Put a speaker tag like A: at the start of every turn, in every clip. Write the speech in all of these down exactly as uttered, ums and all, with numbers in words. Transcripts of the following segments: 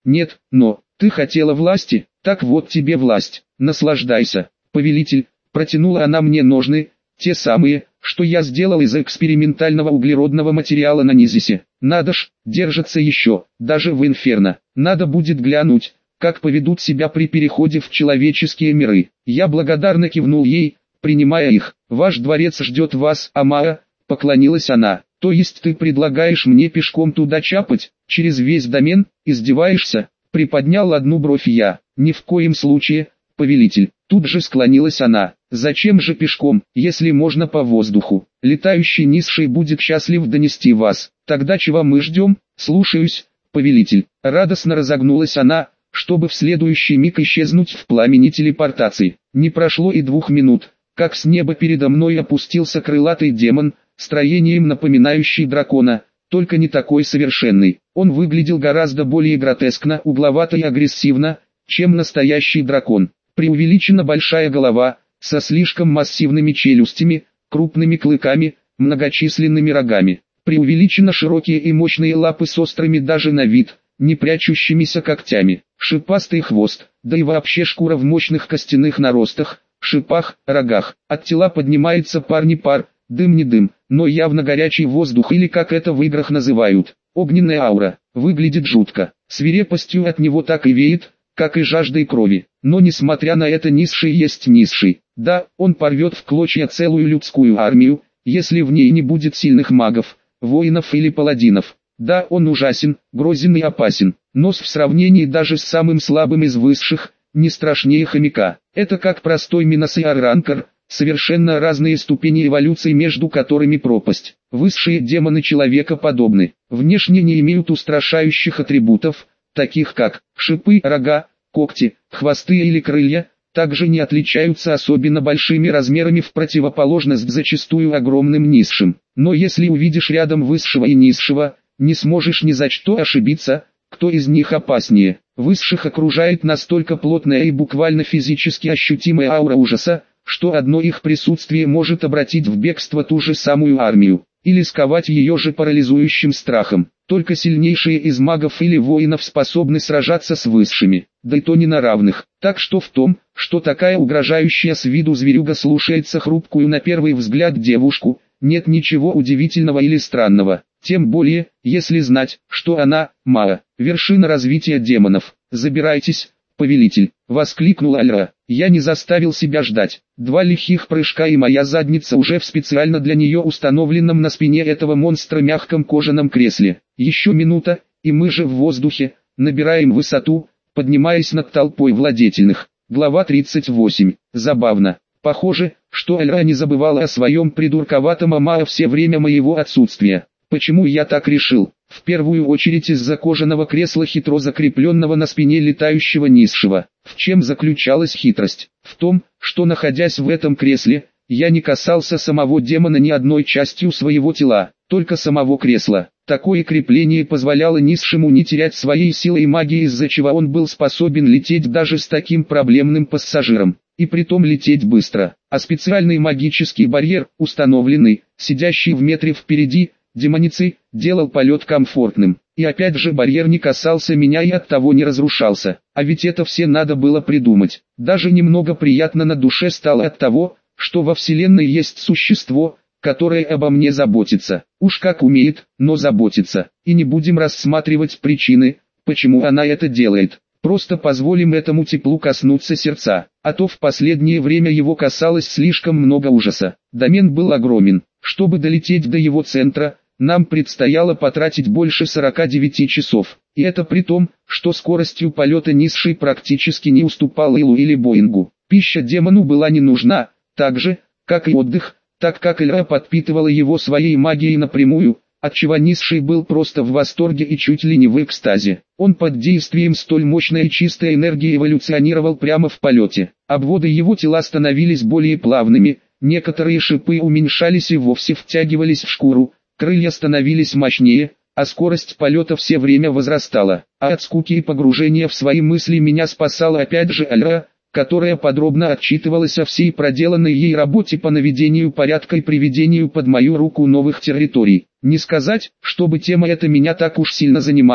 A: Нет, но, ты хотела власти, так вот тебе власть, наслаждайся. Повелитель, протянула она мне ножны, те самые, что я сделал из экспериментального углеродного материала на Низисе. Надо ж, держится еще, даже в Инферно. Надо будет глянуть, как поведут себя при переходе в человеческие миры. Я благодарно кивнул ей, принимая их. Ваш дворец ждет вас, Амара, поклонилась она. То есть ты предлагаешь мне пешком туда чапать, через весь домен, издеваешься? Приподнял одну бровь я. Ни в коем случае, повелитель. Тут же склонилась она. Зачем же пешком, если можно по воздуху? Летающий низший будет счастлив донести вас. Тогда чего мы ждем? Слушаюсь, повелитель. Радостно разогнулась она, чтобы в следующий миг исчезнуть в пламени телепортации. Не прошло и двух минут, как с неба передо мной опустился крылатый демон, строением напоминающий дракона, только не такой совершенный. Он выглядел гораздо более гротескно, угловато и агрессивно, чем настоящий дракон. Преувеличенно большая голова, со слишком массивными челюстями, крупными клыками, многочисленными рогами. Преувеличенно широкие и мощные лапы с острыми даже на вид, не прячущимися когтями. Шипастый хвост, да и вообще шкура в мощных костяных наростах, шипах, рогах. От тела поднимается пар не пар, дым не дым, но явно горячий воздух или как это в играх называют, огненная аура. Выглядит жутко, свирепостью от него так и веет, как и жаждой крови. Но несмотря на это низший есть низший. Да, он порвет в клочья целую людскую армию, если в ней не будет сильных магов, воинов или паладинов. Да, он ужасен, грозен и опасен, но в сравнении даже с самым слабым из высших, не страшнее хомяка. Это как простой Минос и Арранкар, совершенно разные ступени эволюции, между которыми пропасть. Высшие демоны человека подобны, внешне не имеют устрашающих атрибутов, таких как шипы, рога, когти, хвосты или крылья, также не отличаются особенно большими размерами в противоположность зачастую огромным низшим. Но если увидишь рядом высшего и низшего, не сможешь ни за что ошибиться, кто из них опаснее. Высших окружает настолько плотная и буквально физически ощутимая аура ужаса, что одно их присутствие может обратить в бегство ту же самую армию, или сковать ее же парализующим страхом. Только сильнейшие из магов или воинов способны сражаться с высшими, да и то не на равных. Так что в том, что такая угрожающая с виду зверюга слушается хрупкую на первый взгляд девушку, нет ничего удивительного или странного. Тем более, если знать, что она, Маа, вершина развития демонов. «Забирайтесь, повелитель!» — воскликнула Альра. Я не заставил себя ждать. Два лихих прыжка и моя задница уже в специально для нее установленном на спине этого монстра мягком кожаном кресле. Еще минута, и мы же в воздухе, набираем высоту, поднимаясь над толпой владетельных. Глава тридцать восемь. Забавно. Похоже, что Альра не забывала о своем придурковатом Амаа все время моего отсутствия. Почему я так решил? В первую очередь из-за кожаного кресла, хитро закрепленного на спине летающего низшего. В чем заключалась хитрость? В том, что находясь в этом кресле, я не касался самого демона ни одной частью своего тела, только самого кресла. Такое крепление позволяло низшему не терять своей силы и магии, из-за чего он был способен лететь даже с таким проблемным пассажиром. И притом лететь быстро. А специальный магический барьер, установленный, сидящий в метре впереди, демоницы, делал полет комфортным. И опять же барьер не касался меня и оттого не разрушался. А ведь это все надо было придумать. Даже немного приятно на душе стало от того, что во вселенной есть существо, которое обо мне заботится. Уж как умеет, но заботится. И не будем рассматривать причины, почему она это делает. Просто позволим этому теплу коснуться сердца. А то в последнее время его касалось слишком много ужаса. Домен был огромен. Чтобы долететь до его центра, нам предстояло потратить больше сорока девяти часов. И это при том, что скоростью полета низший практически не уступал Илу или Боингу. Пища демону была не нужна, так же, как и отдых, так как Ильра подпитывала его своей магией напрямую, отчего низший был просто в восторге и чуть ли не в экстазе. Он под действием столь мощной и чистой энергии эволюционировал прямо в полете. Обводы его тела становились более плавными, некоторые шипы уменьшались и вовсе втягивались в шкуру, крылья становились мощнее, а скорость полета все время возрастала. А от скуки и погружения в свои мысли меня спасала опять же Альра, которая подробно отчитывалась о всей проделанной ей работе по наведению порядка и приведению под мою руку новых территорий. Не сказать, чтобы тема эта меня так уж сильно занимала,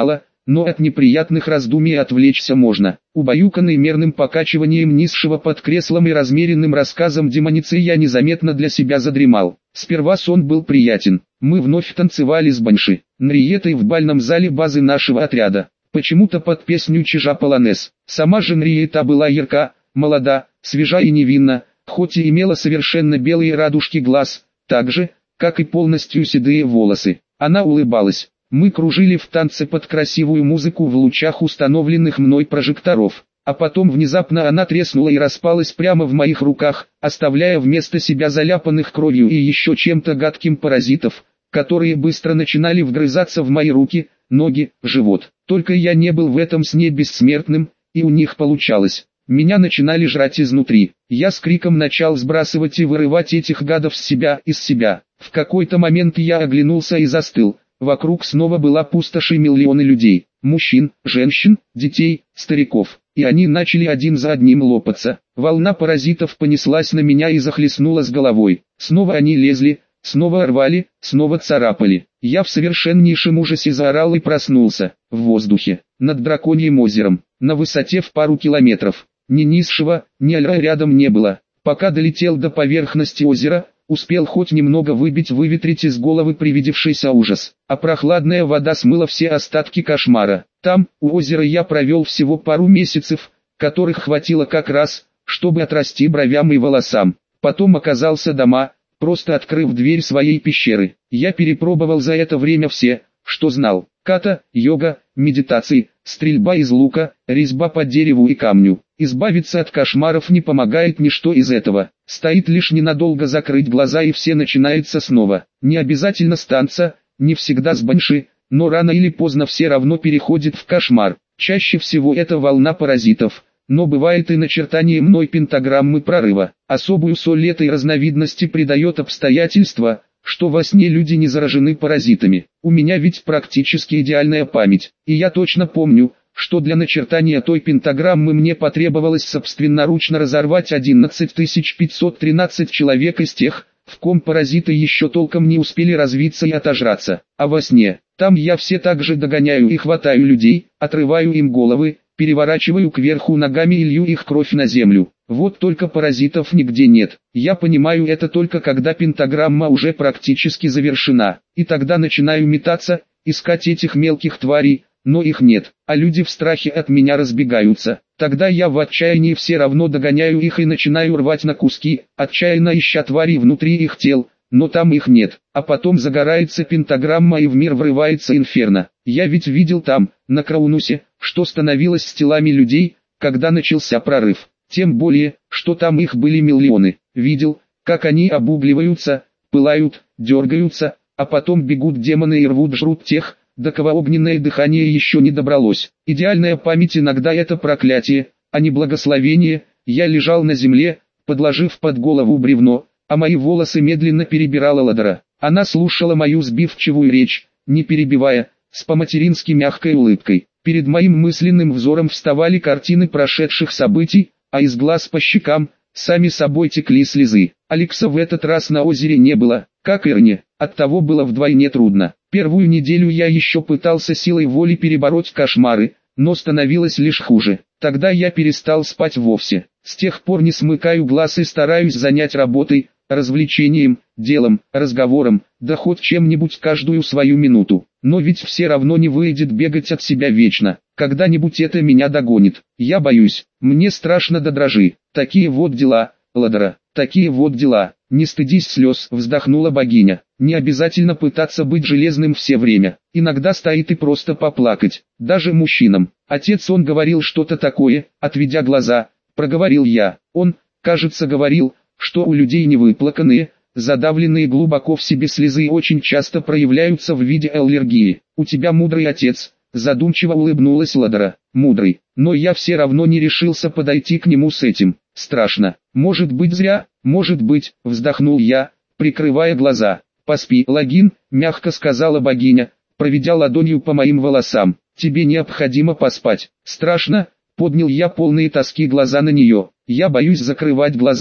A: но от неприятных раздумий отвлечься можно. Убаюканный мерным покачиванием низшего под креслом и размеренным рассказом демоницы я незаметно для себя задремал. Сперва сон был приятен. Мы вновь танцевали с Банши, Нриетой в бальном зале базы нашего отряда. Почему-то под песню «Чижа Полонез». Сама же Нриета была ярка, молода, свежа и невинна, хоть и имела совершенно белые радужки глаз, так же, как и полностью седые волосы. Она улыбалась. Мы кружили в танце под красивую музыку в лучах установленных мной прожекторов. А потом внезапно она треснула и распалась прямо в моих руках, оставляя вместо себя заляпанных кровью и еще чем-то гадким паразитов, которые быстро начинали вгрызаться в мои руки, ноги, живот. Только я не был в этом сне бессмертным, и у них получалось. Меня начинали жрать изнутри. Я с криком начал сбрасывать и вырывать этих гадов с себя, из себя. В какой-то момент я оглянулся и застыл. Вокруг снова была пустошь и миллионы людей. Мужчин, женщин, детей, стариков. И они начали один за одним лопаться. Волна паразитов понеслась на меня и захлестнула с головой. Снова они лезли, снова рвали, снова царапали. Я в совершеннейшем ужасе заорал и проснулся. В воздухе, над Драконьим озером, на высоте в пару километров. Ни низшего, ни альра рядом не было. Пока долетел до поверхности озера, успел хоть немного выбить выветрить из головы привидевшийся ужас. А прохладная вода смыла все остатки кошмара. Там, у озера, я провел всего пару месяцев, которых хватило как раз, чтобы отрасти бровям и волосам. Потом оказался дома, просто открыв дверь своей пещеры. Я перепробовал за это время все, что знал. Ката, йога, медитации, стрельба из лука, резьба по дереву и камню. Избавиться от кошмаров не помогает ничто из этого. Стоит лишь ненадолго закрыть глаза и все начинается снова. Не обязательно с танца, не всегда с банши, но рано или поздно все равно переходит в кошмар. Чаще всего это волна паразитов, но бывает и начертание мной пентаграммы прорыва. Особую соль этой разновидности придает обстоятельство, что во сне люди не заражены паразитами. У меня ведь практически идеальная память, и я точно помню, что для начертания той пентаграммы мне потребовалось собственноручно разорвать одиннадцать тысяч пятьсот тринадцать человек из тех, в ком паразиты еще толком не успели развиться и отожраться. А во сне, там я все так же догоняю и хватаю людей, отрываю им головы, переворачиваю кверху ногами и лью их кровь на землю. Вот только паразитов нигде нет. Я понимаю это только когда пентаграмма уже практически завершена. И тогда начинаю метаться, искать этих мелких тварей, но их нет, а люди в страхе от меня разбегаются. Тогда я в отчаянии все равно догоняю их и начинаю рвать на куски, отчаянно ища тварей внутри их тел, но там их нет. А потом загорается пентаграмма и в мир врывается инферно. Я ведь видел там, на Краунусе, что становилось с телами людей, когда начался прорыв. Тем более, что там их были миллионы. Видел, как они обугливаются, пылают, дергаются, а потом бегут демоны и рвут-жрут тех, до кого огненное дыхание еще не добралось. Идеальная память иногда это проклятие, а не благословение. Я лежал на земле, подложив под голову бревно, а мои волосы медленно перебирала Ладара. Она слушала мою сбивчивую речь, не перебивая, с по-матерински мягкой улыбкой. Перед моим мысленным взором вставали картины прошедших событий, а из глаз по щекам, сами собой текли слезы. Алекса в этот раз на озере не было, как и Рне, оттого было вдвойне трудно. Первую неделю я еще пытался силой воли перебороть кошмары, но становилось лишь хуже. Тогда я перестал спать вовсе. С тех пор не смыкаю глаз и стараюсь занять работой, развлечением, делом, разговором, да хоть чем-нибудь каждую свою минуту. Но ведь все равно не выйдет бегать от себя вечно. Когда-нибудь это меня догонит. Я боюсь, мне страшно до дрожи. Такие вот дела, Ладара, такие вот дела. Не стыдись слез, вздохнула богиня. Не обязательно пытаться быть железным все время. Иногда стоит и просто поплакать, даже мужчинам. Отец он говорил что-то такое, отведя глаза, проговорил я. Он, кажется, говорил, что у людей невыплаканные, задавленные глубоко в себе слезы очень часто проявляются в виде аллергии. У тебя мудрый отец, задумчиво улыбнулась Ладара. Мудрый, но я все равно не решился подойти к нему с этим. Страшно. Может быть зря, может быть, вздохнул я, прикрывая глаза. Поспи, Логин, мягко сказала богиня, проведя ладонью по моим волосам. Тебе необходимо поспать. Страшно, поднял я полные тоски глаза на нее. Я боюсь закрывать глаза.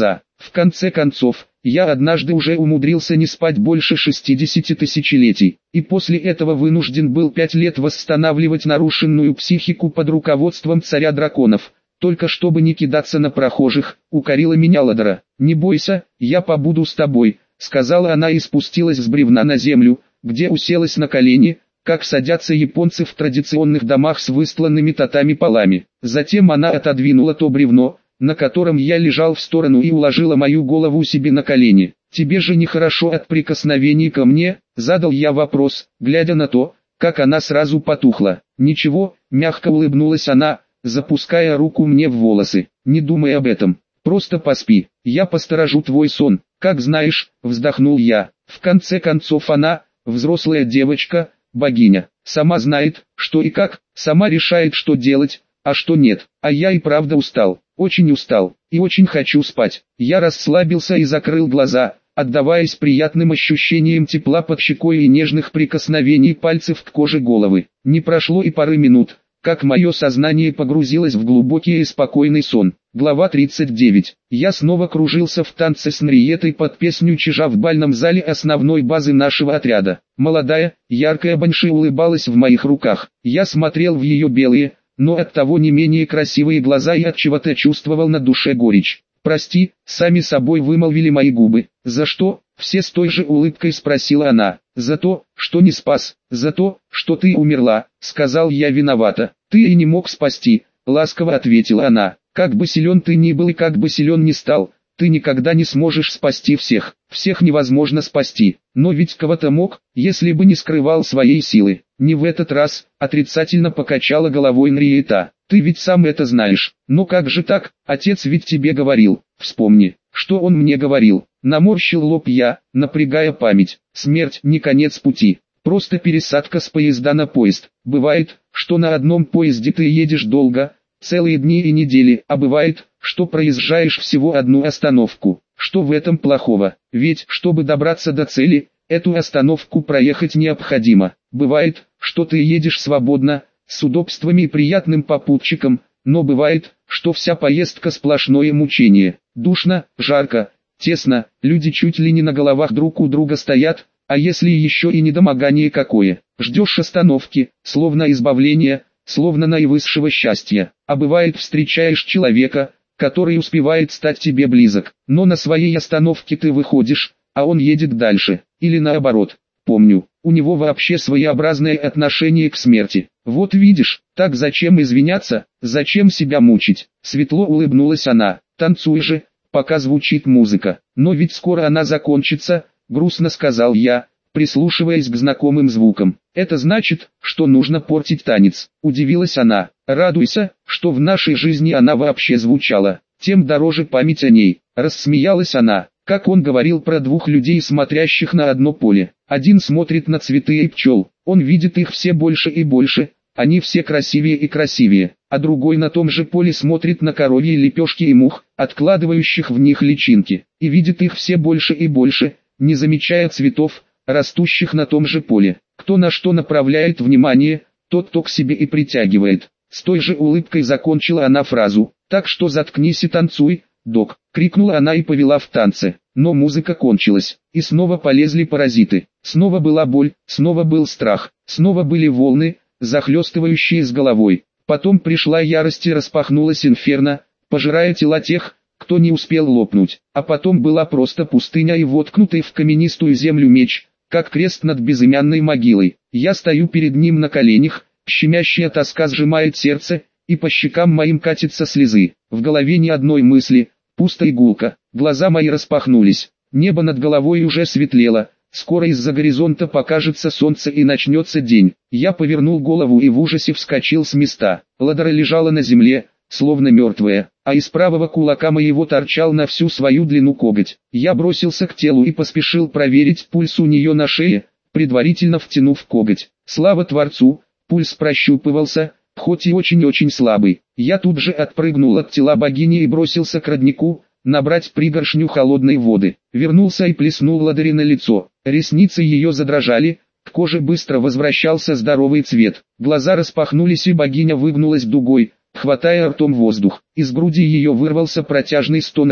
A: В конце концов, я однажды уже умудрился не спать больше шестидесяти тысячелетий, и после этого вынужден был пять лет восстанавливать нарушенную психику под руководством царя драконов, только чтобы не кидаться на прохожих, укорила меня Ладара. «Не бойся, я побуду с тобой», — сказала она и спустилась с бревна на землю, где уселась на колени, как садятся японцы в традиционных домах с выстланными татами полами. Затем она отодвинула то бревно, на котором я лежал, в сторону и уложила мою голову себе на колени. «Тебе же нехорошо от прикосновений ко мне?» — задал я вопрос, глядя на то, как она сразу потухла. «Ничего», — мягко улыбнулась она, запуская руку мне в волосы. «Не думай об этом, просто поспи, я посторожу твой сон». «Как знаешь», — вздохнул я. В конце концов она, взрослая девочка, богиня, сама знает, что и как, сама решает, что делать, а что нет. А я и правда устал, очень устал, и очень хочу спать. Я расслабился и закрыл глаза, отдаваясь приятным ощущениям тепла под щекой и нежных прикосновений пальцев к коже головы. Не прошло и пары минут, как мое сознание погрузилось в глубокий и спокойный сон. Глава тридцать девять. Я снова кружился в танце с Нриетой под песню Чижа в бальном зале основной базы нашего отряда. Молодая, яркая банши улыбалась в моих руках. Я смотрел в ее белые, но оттого не менее красивые глаза и от чего-то чувствовал на душе горечь. «Прости», — сами собой вымолвили мои губы. «За что?» — все с той же улыбкой спросила она. «За то, что не спас, за то, что ты умерла», — сказал я виновата. «Ты и не мог спасти», — ласково ответила она. «Как бы силен ты ни был и как бы силен ни стал, ты никогда не сможешь спасти всех. Всех невозможно спасти, но ведь кого-то мог, если бы не скрывал своей силы». «Не в этот раз», — отрицательно покачала головой Нриета. «Ты ведь сам это знаешь. Но как же так? Отец ведь тебе говорил. Вспомни, что он мне говорил». Наморщил лоб я, напрягая память. «Смерть не конец пути, просто пересадка с поезда на поезд. Бывает, что на одном поезде ты едешь долго, целые дни и недели, а бывает, что проезжаешь всего одну остановку. Что в этом плохого? Ведь, чтобы добраться до цели, эту остановку проехать необходимо. Бывает, что ты едешь свободно, с удобствами и приятным попутчиком, но бывает, что вся поездка сплошное мучение. Душно, жарко, тесно, люди чуть ли не на головах друг у друга стоят, а если еще и недомогание какое. Ждешь остановки, словно избавления, словно наивысшего счастья. А бывает, встречаешь человека, который успевает стать тебе близок, но на своей остановке ты выходишь, а он едет дальше, или наоборот. Помню, у него вообще своеобразное отношение к смерти. Вот видишь, так зачем извиняться, зачем себя мучить? Светло улыбнулась она. Танцуй же, пока звучит музыка. Но ведь скоро она закончится, грустно сказал я, прислушиваясь к знакомым звукам. Это значит, что нужно портить танец. Удивилась она. Радуйся, что в нашей жизни она вообще звучала. Тем дороже память о ней. Рассмеялась она. Как он говорил про двух людей, смотрящих на одно поле. Один смотрит на цветы и пчел, он видит их все больше и больше, они все красивее и красивее, а другой на том же поле смотрит на коровьи лепешки и мух, откладывающих в них личинки, и видит их все больше и больше, не замечая цветов, растущих на том же поле. Кто на что направляет внимание, тот то к себе и притягивает. С той же улыбкой закончила она фразу. «Так что заткнись и танцуй, док», — крикнула она и повела в танце. Но музыка кончилась, и снова полезли паразиты. Снова была боль, снова был страх, снова были волны, захлестывающие с головой. Потом пришла ярость и распахнулась инферно, пожирая тела тех, кто не успел лопнуть. А потом была просто пустыня и воткнутый в каменистую землю меч, как крест над безымянной могилой. Я стою перед ним на коленях, щемящая тоска сжимает сердце, и по щекам моим катятся слезы. В голове ни одной мысли, пусто и гулко. Глаза мои распахнулись, небо над головой уже светлело, скоро из-за горизонта покажется солнце и начнется день. Я повернул голову и в ужасе вскочил с места. Ладара лежала на земле, словно мертвая, а из правого кулака моего торчал на всю свою длину коготь. Я бросился к телу и поспешил проверить пульс у нее на шее, предварительно втянув коготь. Слава Творцу, пульс прощупывался, хоть и очень-очень слабый. Я тут же отпрыгнул от тела богини и бросился к роднику, набрать пригоршню холодной воды. Вернулся и плеснул Ладаре на лицо. Ресницы ее задрожали, к коже быстро возвращался здоровый цвет. Глаза распахнулись и богиня выгнулась дугой, хватая ртом воздух. Из груди ее вырвался протяжный стон-рык,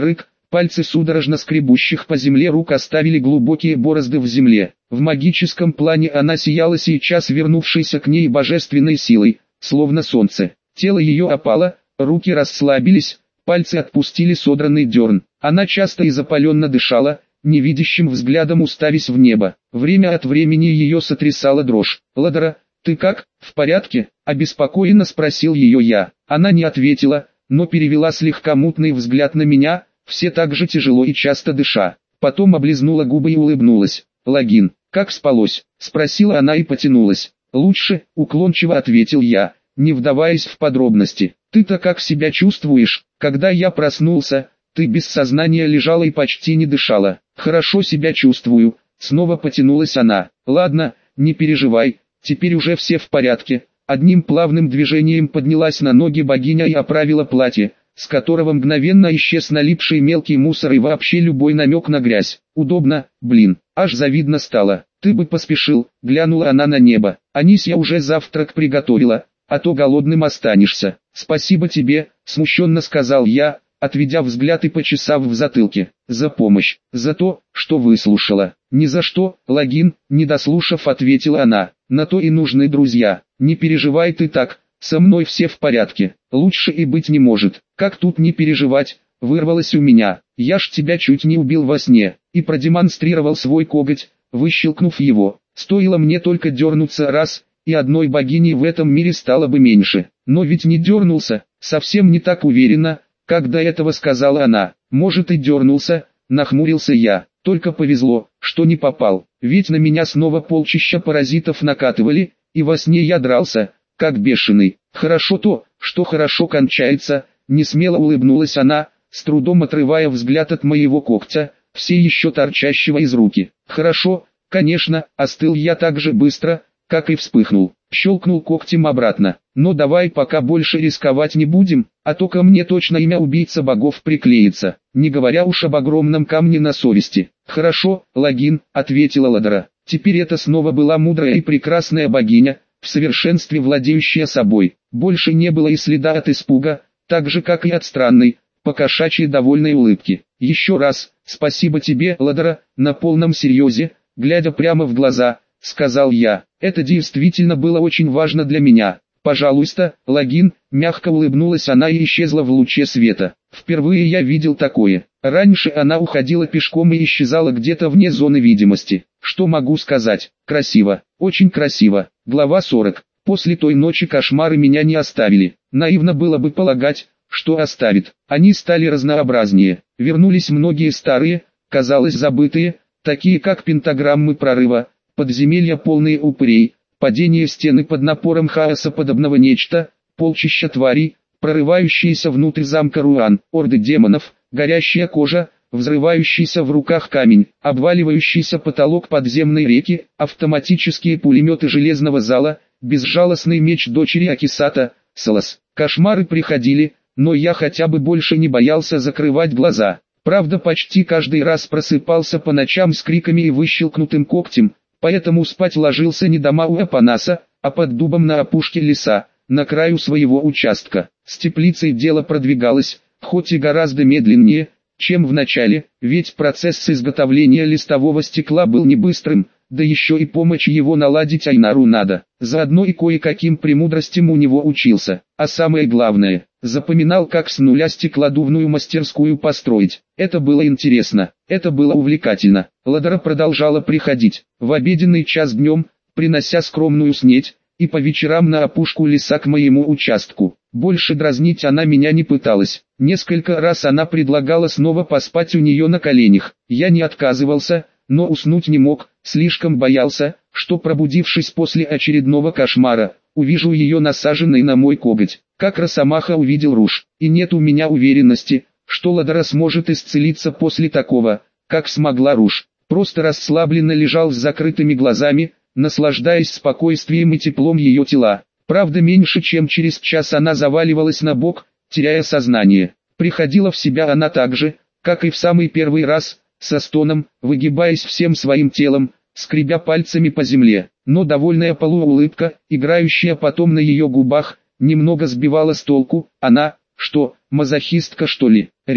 A: Пальцы судорожно скребущих по земле рук оставили глубокие борозды в земле. В магическом плане она сияла сейчас вернувшейся к ней божественной силой, словно солнце. Тело ее опало, руки расслабились, пальцы отпустили содранный дерн. Она часто и запаленно дышала, невидящим взглядом уставясь в небо. Время от времени ее сотрясала дрожь. «Ладара, ты как, в порядке?» – обеспокоенно спросил ее я. Она не ответила, но перевела слегка мутный взгляд на меня, все так же тяжело и часто дыша. Потом облизнула губы и улыбнулась. «Логин, как спалось?» – спросила она и потянулась. «Лучше», – уклончиво ответил я, не вдаваясь в подробности. «Ты-то как себя чувствуешь?» «Когда я проснулся, ты без сознания лежала и почти не дышала». «Хорошо себя чувствую», — снова потянулась она. «Ладно, не переживай, теперь уже все в порядке». Одним плавным движением поднялась на ноги богиня и оправила платье, с которого мгновенно исчез налипший мелкий мусор и вообще любой намек на грязь. «Удобно, блин, аж завидно стало. Ты бы поспешил», — глянула она на небо. «Анисья уже завтрак приготовила, а то голодным останешься». «Спасибо тебе», — смущенно сказал я, отведя взгляд и почесав в затылке. «За помощь, за то, что выслушала». «Ни за что, Логин», — не дослушав, ответила она. «На то и нужны друзья. Не переживай ты так, со мной все в порядке. Лучше и быть не может». «Как тут не переживать?» — вырвалось у меня. «Я ж тебя чуть не убил во сне». И продемонстрировал свой коготь, выщелкнув его. Стоило мне только дернуться раз, и одной богини в этом мире стало бы меньше. Но ведь не дернулся, совсем не так уверенно, как до этого сказала она. «Может и дернулся», — нахмурился я. «Только повезло, что не попал, ведь на меня снова полчища паразитов накатывали, и во сне я дрался, как бешеный. Хорошо то, что хорошо кончается», — несмело улыбнулась она, с трудом отрывая взгляд от моего когтя, все еще торчащего из руки. «Хорошо, конечно», — остыл я так же быстро, как и вспыхнул. Щелкнул когтем обратно. «Но давай пока больше рисковать не будем, а то ко мне точно имя убийца богов приклеится, не говоря уж об огромном камне на совести». «Хорошо, Логин», — ответила Ладара. Теперь это снова была мудрая и прекрасная богиня, в совершенстве владеющая собой. Больше не было и следа от испуга, так же как и от странной, покошачьей довольной улыбки. «Еще раз, спасибо тебе, Ладара», — на полном серьезе, глядя прямо в глаза, сказал я. «Это действительно было очень важно для меня». «Пожалуйста, Логин», — мягко улыбнулась она и исчезла в луче света. Впервые я видел такое. Раньше она уходила пешком и исчезала где-то вне зоны видимости. Что могу сказать? Красиво, очень красиво. Глава сорок. После той ночи кошмары меня не оставили. Наивно было бы полагать, что оставит. Они стали разнообразнее. Вернулись многие старые, казалось забытые, такие как пентаграммы прорыва, подземелья полные упырей, падение стены под напором хаоса подобного нечто, полчища тварей, прорывающиеся внутрь замка Руан, орды демонов, горящая кожа, взрывающийся в руках камень, обваливающийся потолок подземной реки, автоматические пулеметы железного зала, безжалостный меч дочери Акисата, Салас. Кошмары приходили, но я хотя бы больше не боялся закрывать глаза. Правда, почти каждый раз просыпался по ночам с криками и выщелкнутым когтем, поэтому спать ложился не дома у Апанаса, а под дубом на опушке леса, на краю своего участка. С теплицей дело продвигалось, хоть и гораздо медленнее, чем в начале, ведь процесс изготовления листового стекла был не быстрым, да еще и помощь его наладить Айнару надо. Заодно и кое-каким премудростям у него учился, а самое главное, запоминал, как с нуля стеклодувную мастерскую построить. Это было интересно, это было увлекательно. Ладара продолжала приходить, в обеденный час днем, принося скромную снеть, и по вечерам на опушку леса к моему участку. Больше дразнить она меня не пыталась. Несколько раз она предлагала снова поспать у нее на коленях. Я не отказывался, но уснуть не мог, слишком боялся, что пробудившись после очередного кошмара, увижу ее насаженной на мой коготь. Как росомаха увидел Руж. И нет у меня уверенности, что Ладара сможет исцелиться после такого, как смогла Руж. Просто расслабленно лежал с закрытыми глазами, наслаждаясь спокойствием и теплом ее тела. Правда, меньше чем через час она заваливалась на бок, теряя сознание. Приходила в себя она так же, как и в самый первый раз, со стоном, выгибаясь всем своим телом, скребя пальцами по земле. Но довольная полуулыбка, играющая потом на ее губах, немного сбивала с толку. Она, что, мазохистка что ли? Рита.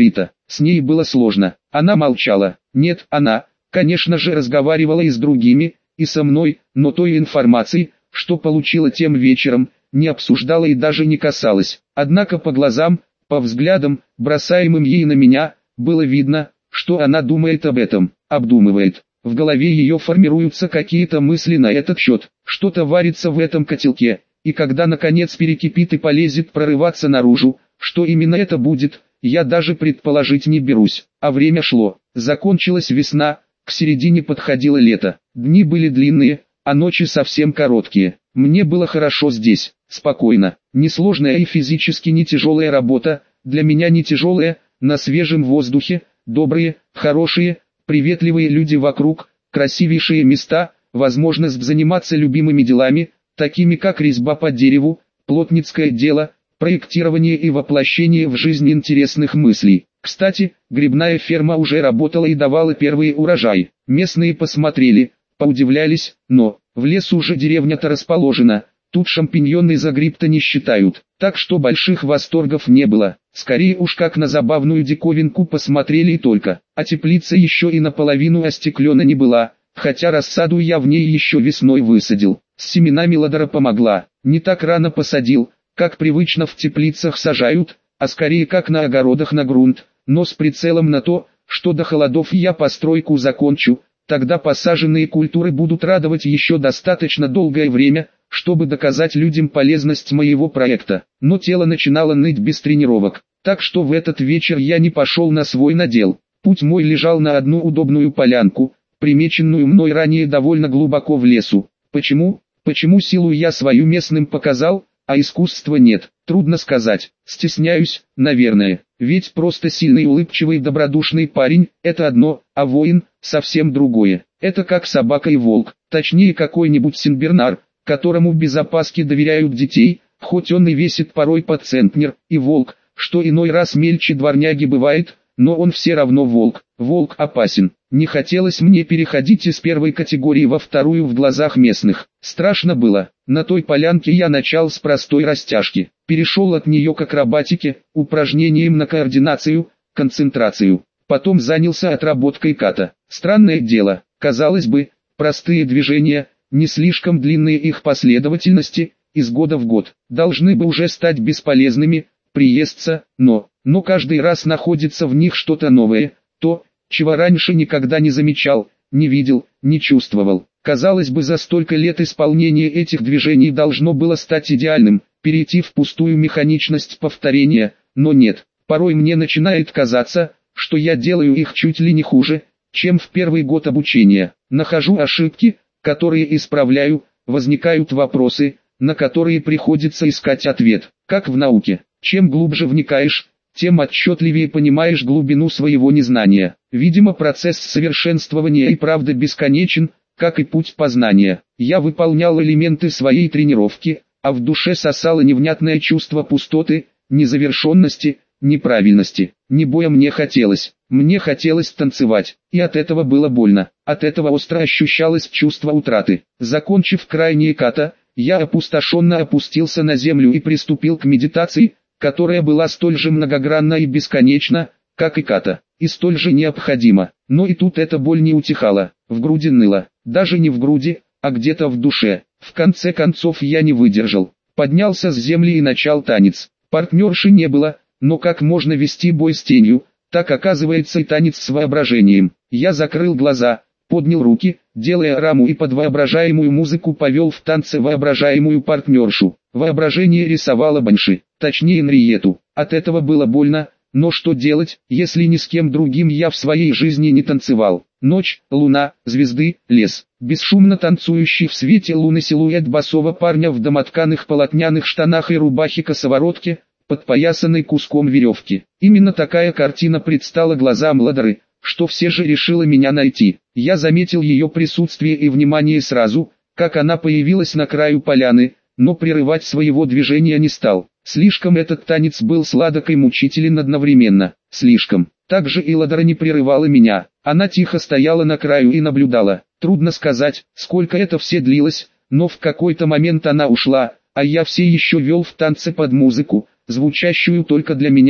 A: С ней было сложно. Она молчала. Нет, она, конечно же, разговаривала и с другими, и со мной, но той информации, что получила тем вечером, не обсуждала и даже не касалась. Однако по глазам, по взглядам, бросаемым ей на меня, было видно, что она думает об этом, обдумывает. В голове ее формируются какие-то мысли на этот счет, что-то варится в этом котелке, и когда наконец перекипит и полезет прорываться наружу, что именно это будет, я даже предположить не берусь. А время шло, закончилась весна, к середине подходило лето, дни были длинные, а ночи совсем короткие. Мне было хорошо здесь, спокойно, несложная и физически не тяжелая работа, для меня не тяжелая, на свежем воздухе, добрые, хорошие, приветливые люди вокруг, красивейшие места, возможность заниматься любимыми делами, такими как резьба по дереву, плотницкое дело, проектирование и воплощение в жизнь интересных мыслей. Кстати, грибная ферма уже работала и давала первые урожаи. Местные посмотрели, поудивлялись, но в лесу уже деревня-то расположена, тут шампиньоны за гриб-то не считают, так что больших восторгов не было. Скорее уж как на забавную диковинку посмотрели и только, а теплица еще и наполовину остеклена не была, хотя рассаду я в ней еще весной высадил. С семенами ладора помогла, не так рано посадил, как привычно в теплицах сажают, а скорее как на огородах на грунт, но с прицелом на то, что до холодов я постройку закончу, тогда посаженные культуры будут радовать еще достаточно долгое время, чтобы доказать людям полезность моего проекта. Но тело начинало ныть без тренировок, так что в этот вечер я не пошел на свой надел. Путь мой лежал на одну удобную полянку, примеченную мной ранее довольно глубоко в лесу. Почему? Почему силу я свою местным показал, а искусства нет? Трудно сказать. Стесняюсь, наверное. Ведь просто сильный, улыбчивый, добродушный парень – это одно, а воин – совсем другое. Это как собака и волк, точнее какой-нибудь сенбернар, которому без опаски доверяют детей, хоть он и весит порой под центнер, и волк, что иной раз мельче дворняги бывает, но он все равно волк. Волк опасен. Не хотелось мне переходить из первой категории во вторую в глазах местных. Страшно было. На той полянке я начал с простой растяжки. Перешел от нее к акробатике, упражнениям на координацию, концентрацию. Потом занялся отработкой ката. Странное дело, казалось бы, простые движения, не слишком длинные их последовательности, из года в год, должны бы уже стать бесполезными, приестся, но, но каждый раз находится в них что-то новое, то, чего раньше никогда не замечал, не видел, не чувствовал. Казалось бы, за столько лет исполнение этих движений должно было стать идеальным, перейти в пустую механичность повторения, но нет. Порой мне начинает казаться, что я делаю их чуть ли не хуже, чем в первый год обучения. Нахожу ошибки, которые исправляю, возникают вопросы, на которые приходится искать ответ. Как в науке, чем глубже вникаешь, тем отчетливее понимаешь глубину своего незнания. Видимо, процесс совершенствования и правда бесконечен, как и путь познания. Я выполнял элементы своей тренировки, а в душе сосало невнятное чувство пустоты, незавершенности, неправильности. Не боя мне хотелось, мне хотелось танцевать, и от этого было больно, от этого остро ощущалось чувство утраты. Закончив крайние ката, я опустошенно опустился на землю и приступил к медитации, которая была столь же многогранна и бесконечна, как и ката, и столь же необходима. Но и тут эта боль не утихала, в груди ныла, даже не в груди, а где-то в душе. В конце концов я не выдержал, поднялся с земли и начал танец. Партнерши не было, но как можно вести бой с тенью, так оказывается и танец с воображением. Я закрыл глаза, поднял руки, делая раму и под воображаемую музыку повел в танце воображаемую партнершу. Воображение рисовало банши, точнее Нриету. От этого было больно, но что делать, если ни с кем другим я в своей жизни не танцевал? Ночь, луна, звезды, лес. Бесшумно танцующий в свете луны силуэт босого парня в домотканых полотняных штанах и рубахе-косоворотке, подпоясанной куском веревки. Именно такая картина предстала глазам Ладары, что все же решила меня найти. Я заметил ее присутствие и внимание сразу, как она появилась на краю поляны, но прерывать своего движения не стал. Слишком этот танец был сладок и мучителен одновременно. Слишком. Также и Ладара не прерывала меня. Она тихо стояла на краю и наблюдала. Трудно сказать, сколько это все длилось, но в какой-то момент она ушла, а я все еще вел в танце под музыку, звучащую только для меня,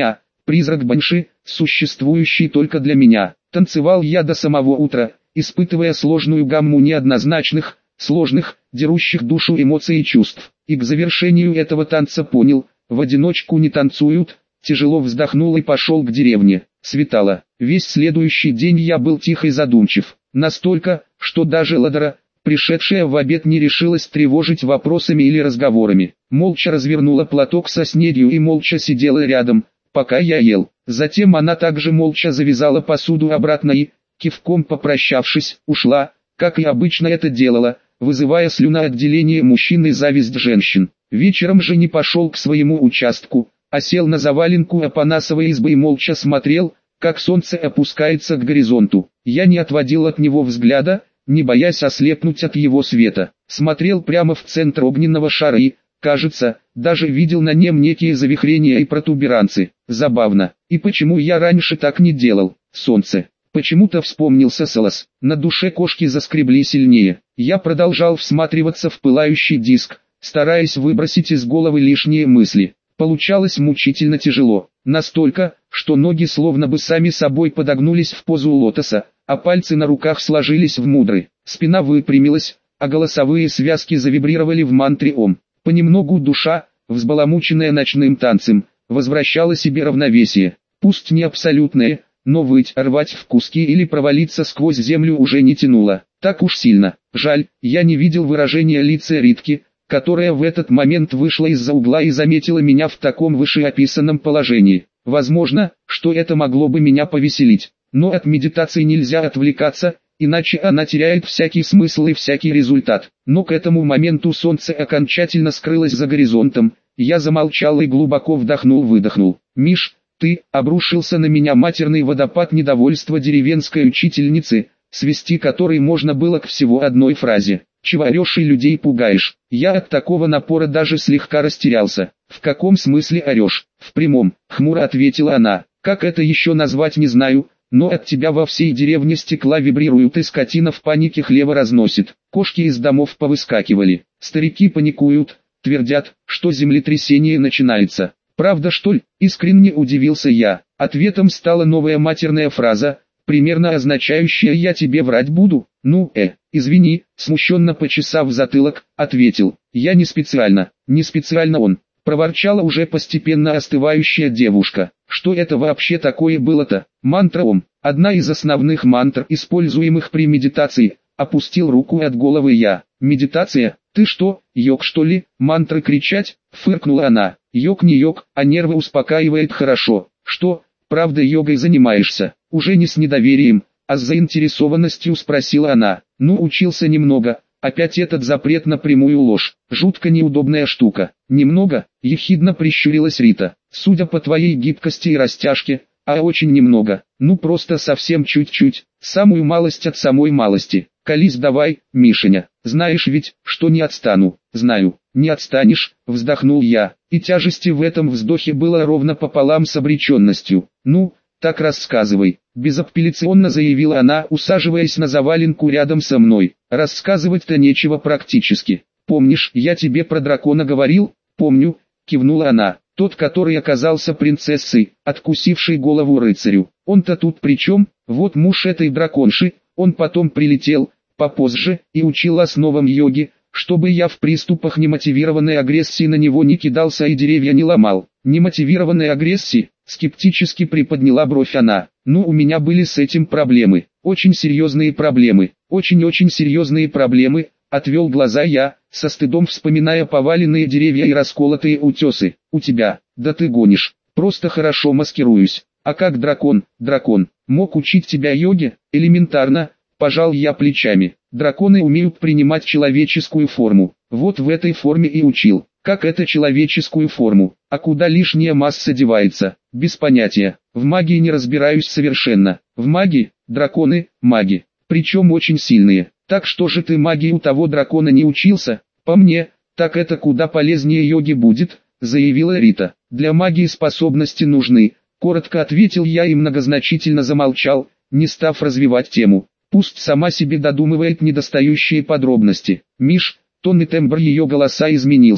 A: призрак Банши, существующий только для меня. Танцевал я до самого утра, испытывая сложную гамму неоднозначных, сложных, дерущих душу эмоций и чувств. И к завершению этого танца понял, в одиночку не танцуют, тяжело вздохнул и пошел к деревне. Светало. Весь следующий день я был тих и задумчив. Настолько, что даже Ладара, пришедшая в обед, не решилась тревожить вопросами или разговорами. Молча развернула платок со снедью и молча сидела рядом, пока я ел. Затем она также молча завязала посуду обратно и, кивком попрощавшись, ушла, как и обычно это делала, вызывая слюноотделение мужчин и зависть женщин. Вечером же не пошел к своему участку, а сел на заваленку опанасовой избы и молча смотрел, как солнце опускается к горизонту. Я не отводил от него взгляда, не боясь ослепнуть от его света. Смотрел прямо в центр огненного шара и, кажется, даже видел на нем некие завихрения и протуберанцы. Забавно. И почему я раньше так не делал? Солнце. Почему-то вспомнился Солос. На душе кошки заскребли сильнее. Я продолжал всматриваться в пылающий диск, стараясь выбросить из головы лишние мысли. Получалось мучительно тяжело. Настолько, что ноги словно бы сами собой подогнулись в позу лотоса, а пальцы на руках сложились в мудры. Спина выпрямилась, а голосовые связки завибрировали в мантре Ом. Понемногу душа, взбаламученная ночным танцем, возвращала себе равновесие. Пусть не абсолютное, но выть, рвать в куски или провалиться сквозь землю уже не тянуло. Так уж сильно. Жаль, я не видел выражения лица Ритки, которая в этот момент вышла из-за угла и заметила меня в таком вышеописанном положении. Возможно, что это могло бы меня повеселить. Но от медитации нельзя отвлекаться, иначе она теряет всякий смысл и всякий результат. Но к этому моменту солнце окончательно скрылось за горизонтом. Я замолчал и глубоко вдохнул-выдохнул. «Миш, ты», — обрушился на меня матерный водопад недовольства деревенской учительницы, свести который можно было к всего одной фразе. «Чего орешь и людей пугаешь?» Я от такого напора даже слегка растерялся. «В каком смысле орешь?» «В прямом», — хмуро ответила она. «Как это еще назвать, не знаю, но от тебя во всей деревне стекла вибрируют и скотина в панике хлево разносит. Кошки из домов повыскакивали, старики паникуют, твердят, что землетрясение начинается». «Правда, что ли?» — искренне удивился я. Ответом стала новая матерная фраза, примерно означающая «я тебе врать буду». «Ну, э, извини», смущенно почесав затылок, ответил. «Я не специально, не специально он», проворчала уже постепенно остывающая девушка. «Что это вообще такое было-то?» «Мантра Ом, одна из основных мантр, используемых при медитации», опустил руку от головы я. «Медитация? Ты что, йог что ли? Мантры кричать?» Фыркнула она. «Йог не йог, а нервы успокаивает хорошо». «Что, правда йогой занимаешься?» Уже не с недоверием, а с заинтересованностью спросила она. «Ну, учился немного». Опять этот запрет на прямую ложь. Жутко неудобная штука. «Немного?» — ехидно прищурилась Рита. «Судя по твоей гибкости и растяжке, а очень немного. Ну просто совсем чуть-чуть. Самую малость от самой малости. Колись давай, Мишеня. Знаешь ведь, что не отстану». «Знаю, не отстанешь», — вздохнул я. И тяжести в этом вздохе было ровно пополам с обреченностью. «Ну, так рассказывай», — безапелляционно заявила она, усаживаясь на заваленку рядом со мной. «Рассказывать-то нечего практически. Помнишь, я тебе про дракона говорил?» «Помню», — кивнула она. «Тот, который оказался принцессой, откусившей голову рыцарю. Он-то тут при чем? Вот муж этой драконши, он потом прилетел, попозже, и учил основам йоги, чтобы я в приступах немотивированной агрессии на него не кидался и деревья не ломал». «Немотивированной агрессии?» — скептически приподняла бровь она. «Ну, у меня были с этим проблемы, очень серьезные проблемы, очень-очень серьезные проблемы», — отвел глаза я, со стыдом вспоминая поваленные деревья и расколотые утесы. «У тебя, да ты гонишь, просто хорошо маскируюсь. А как дракон, дракон, мог учить тебя йоге?» «Элементарно», — пожал я плечами. «Драконы умеют принимать человеческую форму, вот в этой форме и учил». «Как это человеческую форму? А куда лишняя масса девается?» «Без понятия. В магии не разбираюсь совершенно». «В магии? Драконы, маги. Причем очень сильные. Так что же ты магии у того дракона не учился?» «По мне, так это куда полезнее йоги будет», — заявила Рита. «Для магии способности нужны», — коротко ответил я и многозначительно замолчал, не став развивать тему. Пусть сама себе додумывает недостающие подробности. «Миш», тон и тембр ее голоса изменился.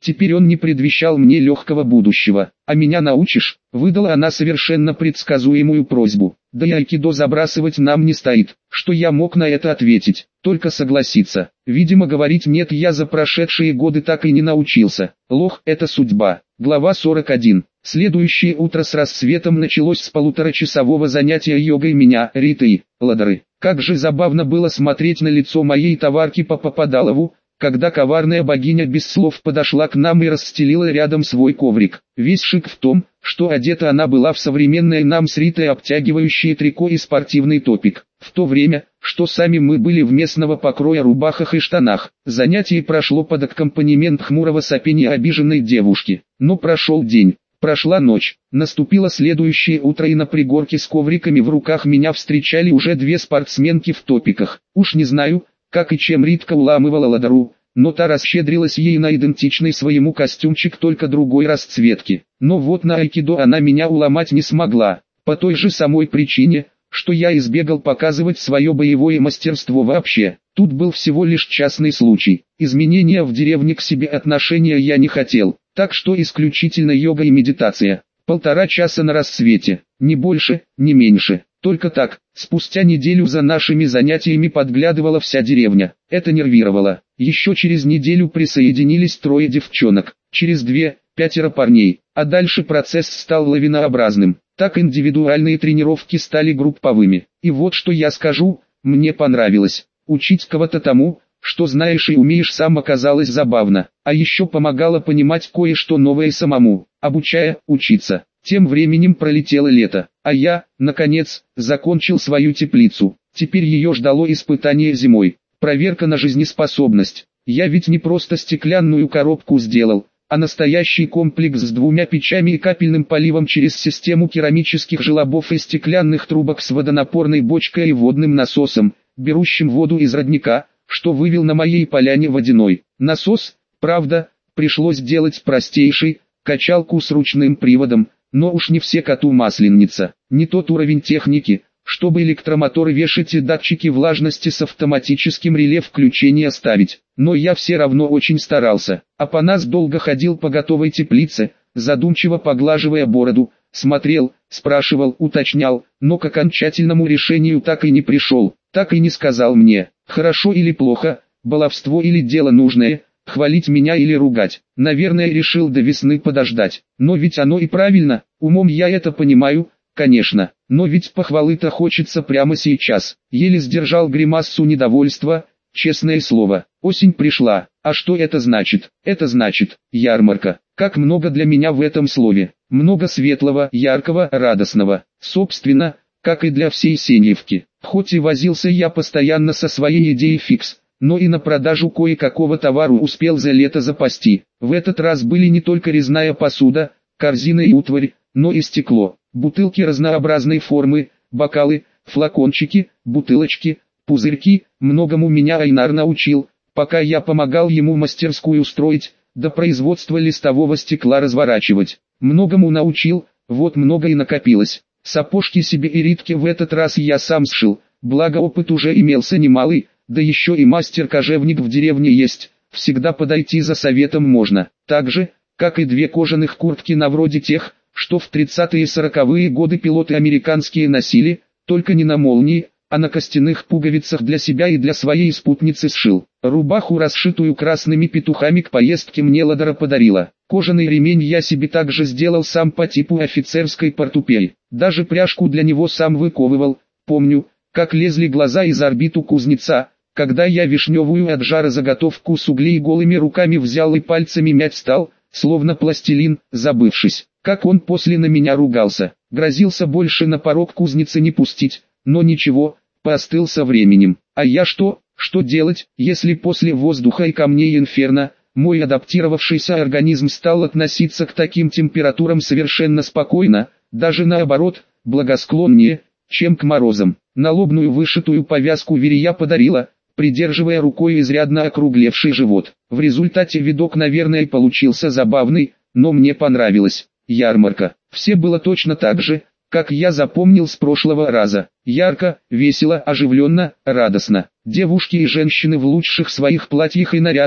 A: Теперь он не предвещал мне легкого будущего. «А меня научишь?» — выдала она совершенно предсказуемую просьбу. Да и айкидо забрасывать нам не стоит. Что я мог на это ответить? Только согласиться. Видимо, говорить «нет» я за прошедшие годы так и не научился. Лох — это судьба. Глава сорок один. Следующее утро с рассветом началось с полуторачасового занятия йогой меня, Риты и Ладары. Как же забавно было смотреть на лицо моей товарки по Попадалову, когда коварная богиня без слов подошла к нам и расстелила рядом свой коврик. Весь шик в том, что одета она была в современное нам с Ритой обтягивающее трико и спортивный топик, в то время, что сами мы были в местного покроя рубахах и штанах. Занятие прошло под аккомпанемент хмурого сопения обиженной девушки. Но прошел день. Прошла ночь, наступило следующее утро, и на пригорке с ковриками в руках меня встречали уже две спортсменки в топиках. Уж не знаю, как и чем Ритка уламывала Ладару, но та расщедрилась ей на идентичный своему костюмчик, только другой расцветки. Но вот на айкидо она меня уломать не смогла, по той же самой причине, что я избегал показывать свое боевое мастерство вообще. Тут был всего лишь частный случай. Изменения в деревне к себе отношения я не хотел, так что исключительно йога и медитация. Полтора часа на рассвете, не больше, не меньше. Только так, спустя неделю за нашими занятиями подглядывала вся деревня. Это нервировало. Еще через неделю присоединились трое девчонок, через две – пятеро парней, а дальше процесс стал лавинообразным. Так индивидуальные тренировки стали групповыми. И вот что я скажу, мне понравилось. Учить кого-то тому, что знаешь и умеешь сам, оказалось забавно. А еще помогало понимать кое-что новое самому, обучая, учиться. Тем временем пролетело лето, а я, наконец, закончил свою теплицу. Теперь ее ждало испытание зимой, проверка на жизнеспособность. Я ведь не просто стеклянную коробку сделал, а настоящий комплекс с двумя печами и капельным поливом через систему керамических желобов и стеклянных трубок с водонапорной бочкой и водным насосом, берущим воду из родника, что вывел на моей поляне водяной насос. Правда, пришлось делать простейший, качалку с ручным приводом, но уж не все коту масленица, не тот уровень техники, чтобы электромоторы вешать и датчики влажности с автоматическим реле включения ставить. Но я все равно очень старался. Апанас долго ходил по готовой теплице, задумчиво поглаживая бороду, смотрел, спрашивал, уточнял, но к окончательному решению так и не пришел, так и не сказал мне, хорошо или плохо, баловство или дело нужное, хвалить меня или ругать. Наверное, решил до весны подождать. Но ведь оно и правильно, умом я это понимаю, конечно. Но ведь похвалы-то хочется прямо сейчас. Еле сдержал гримасу недовольства, честное слово. Осень пришла. А что это значит? Это значит, ярмарка. Как много для меня в этом слове. Много светлого, яркого, радостного. Собственно, как и для всей Сеньевки. Хоть и возился я постоянно со своей идеей фикс, но и на продажу кое-какого товару успел за лето запасти. В этот раз были не только резная посуда, корзины и утварь, но и стекло, бутылки разнообразной формы, бокалы, флакончики, бутылочки, пузырьки. Многому меня Айнар научил, пока я помогал ему мастерскую строить, до производства листового стекла разворачивать. Многому научил, вот много и накопилось. Сапожки себе и Ритке в этот раз я сам сшил, благо опыт уже имелся немалый. Да еще и мастер-кожевник в деревне есть, всегда подойти за советом можно. Так же, как и две кожаных куртки на вроде тех, что в тридцатые и сороковые годы пилоты американские носили, только не на молнии, а на костяных пуговицах для себя и для своей спутницы сшил. Рубаху, расшитую красными петухами, к поездке мне Ладара подарила. Кожаный ремень я себе также сделал сам по типу офицерской портупеи. Даже пряжку для него сам выковывал, помню, как лезли глаза из орбит у кузнеца, когда я вишневую от жара заготовку с углей голыми руками взял и пальцами мять стал, словно пластилин, забывшись, как он после на меня ругался. Грозился больше на порог кузницы не пустить, но ничего, поостыл со временем. А я что, что делать, если после воздуха и камней инферно, мой адаптировавшийся организм стал относиться к таким температурам совершенно спокойно, даже наоборот, благосклоннее, чем к морозам. Налобную вышитую повязку Верия подарила, придерживая рукой изрядно округлевший живот. В результате видок, наверное, получился забавный, но мне понравилось. Ярмарка. Все было точно так же, как я запомнил с прошлого раза. Ярко, весело, оживленно, радостно. Девушки и женщины в лучших своих платьях и нарядах,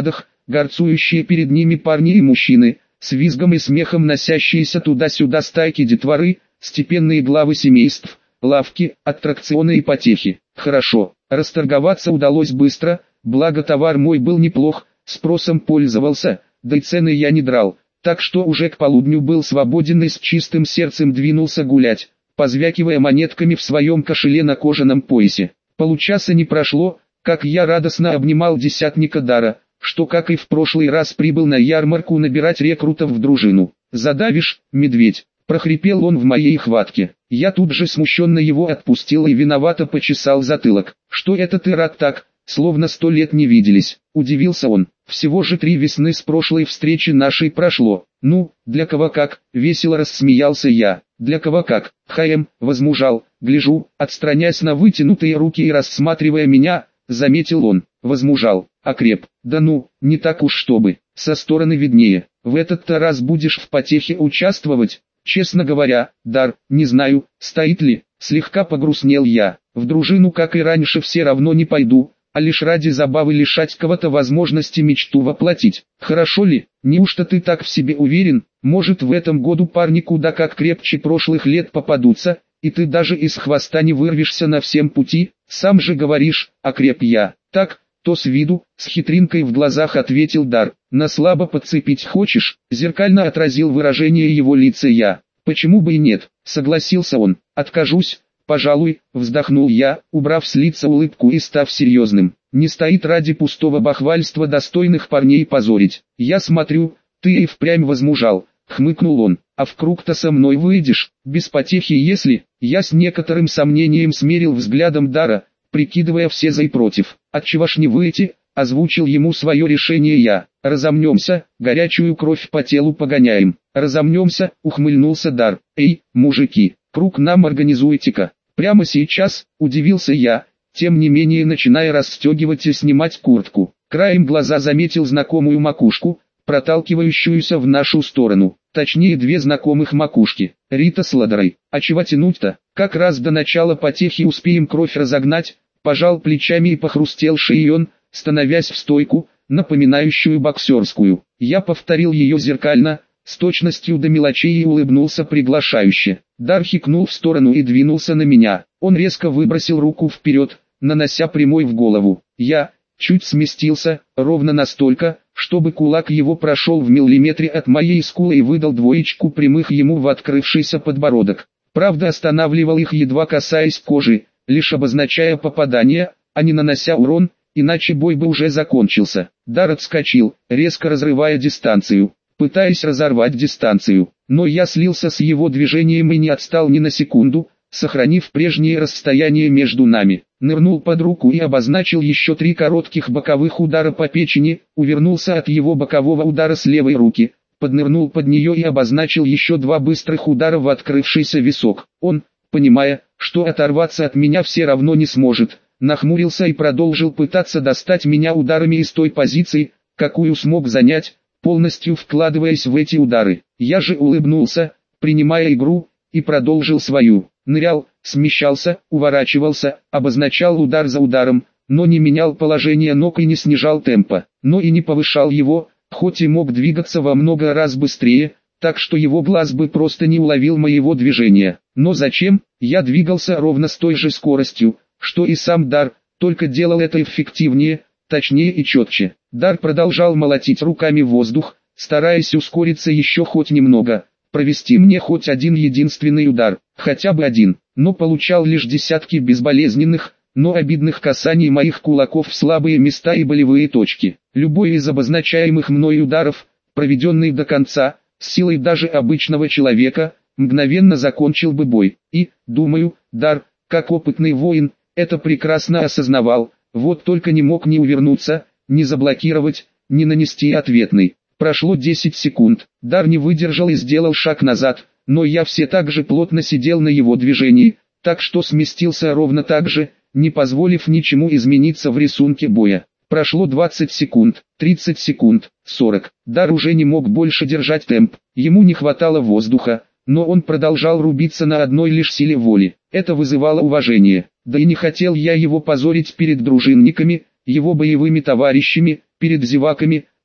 A: горцующие перед ними парни и мужчины, с визгом и смехом носящиеся туда-сюда стайки детворы, степенные главы семейств, лавки, аттракционы и потехи. Хорошо, расторговаться удалось быстро, благо товар мой был неплох, спросом пользовался, да и цены я не драл, так что уже к полудню был свободен и с чистым сердцем двинулся гулять, позвякивая монетками в своем кошеле на кожаном поясе. Получаса не прошло, как я радостно обнимал десятника Дара, что как и в прошлый раз прибыл на ярмарку набирать рекрутов в дружину. «Задавишь, медведь!» – прохрипел он в моей хватке. Я тут же смущенно его отпустил и виновато почесал затылок. «Что это ты рад так, словно сто лет не виделись?» – удивился он. «Всего же три весны с прошлой встречи нашей прошло. Ну, для кого как?» – весело рассмеялся я. «Для кого как?» – Хаем, возмужал, гляжу, отстраняясь на вытянутые руки и рассматривая меня, заметил он. Возмужал, окреп. Да ну, не так уж чтобы, со стороны виднее. В этот-то раз будешь в потехе участвовать? Честно говоря, Дар, не знаю, стоит ли, слегка погрустнел я. В дружину, как и раньше, все равно не пойду, а лишь ради забавы лишать кого-то возможности мечту воплотить. Хорошо ли? Неужто ты так в себе уверен? Может, в этом году парни куда как крепче прошлых лет попадутся, и ты даже из хвоста не вырвешься на всем пути? Сам же говоришь, окреп я. Так, то с виду, с хитринкой в глазах ответил Дар. На слабо подцепить хочешь? Зеркально отразил выражение его лица я. Почему бы и нет? Согласился он. Откажусь, пожалуй, вздохнул я, убрав с лица улыбку и став серьезным. Не стоит ради пустого бахвальства достойных парней позорить. Я смотрю, ты и впрямь возмужал, хмыкнул он. А в круг-то со мной выйдешь, без потехи если... Я с некоторым сомнением смерил взглядом Дара, прикидывая все за и против. «Отчего ж не выйти?» – озвучил ему свое решение я. «Разомнемся, горячую кровь по телу погоняем». «Разомнемся», – ухмыльнулся Дар. «Эй, мужики, круг нам организуйте-ка». «Прямо сейчас», – удивился я, тем не менее начиная расстегивать и снимать куртку. Краем глаза заметил знакомую макушку, проталкивающуюся в нашу сторону. Точнее, две знакомых макушки. Рита с Ладорой. А чего тянуть-то? Как раз до начала потехи успеем кровь разогнать. Пожал плечами и похрустел шеей он, становясь в стойку, напоминающую боксерскую. Я повторил ее зеркально, с точностью до мелочей и улыбнулся приглашающе. Дар хикнул в сторону и двинулся на меня. Он резко выбросил руку вперед, нанося прямой в голову. Я чуть сместился, ровно настолько, чтобы кулак его прошел в миллиметре от моей скулы и выдал двоечку прямых ему в открывшийся подбородок. Правда, останавливал их, едва касаясь кожи, лишь обозначая попадание, а не нанося урон, иначе бой бы уже закончился. Дар отскочил, резко разрывая дистанцию, пытаясь разорвать дистанцию, но я слился с его движением и не отстал ни на секунду, сохранив прежнее расстояние между нами. Нырнул под руку и обозначил еще три коротких боковых удара по печени, увернулся от его бокового удара с левой руки, поднырнул под нее и обозначил еще два быстрых удара в открывшийся висок. Он, понимая, что оторваться от меня все равно не сможет, нахмурился и продолжил пытаться достать меня ударами из той позиции, какую смог занять, полностью вкладываясь в эти удары. Я же улыбнулся, принимая игру, и продолжил свою. Нырял, смещался, уворачивался, обозначал удар за ударом, но не менял положение ног и не снижал темпа, но и не повышал его, хоть и мог двигаться во много раз быстрее, так что его глаз бы просто не уловил моего движения. Но зачем? Я двигался ровно с той же скоростью, что и сам Дар, только делал это эффективнее, точнее и четче. Дар продолжал молотить руками в воздух, стараясь ускориться еще хоть немного, провести мне хоть один единственный удар, хотя бы один, но получал лишь десятки безболезненных, но обидных касаний моих кулаков в слабые места и болевые точки. Любой из обозначаемых мной ударов, проведенный до конца, с силой даже обычного человека, мгновенно закончил бы бой. И, думаю, Дар, как опытный воин, это прекрасно осознавал, вот только не мог ни увернуться, ни заблокировать, ни нанести ответный. Прошло десять секунд, Дар не выдержал и сделал шаг назад, но я все так же плотно сидел на его движении, так что сместился ровно так же, не позволив ничему измениться в рисунке боя. Прошло двадцать секунд, тридцать секунд, сорок. Дар уже не мог больше держать темп, ему не хватало воздуха, но он продолжал рубиться на одной лишь силе воли. Это вызывало уважение, да и не хотел я его позорить перед дружинниками, его боевыми товарищами, перед зеваками,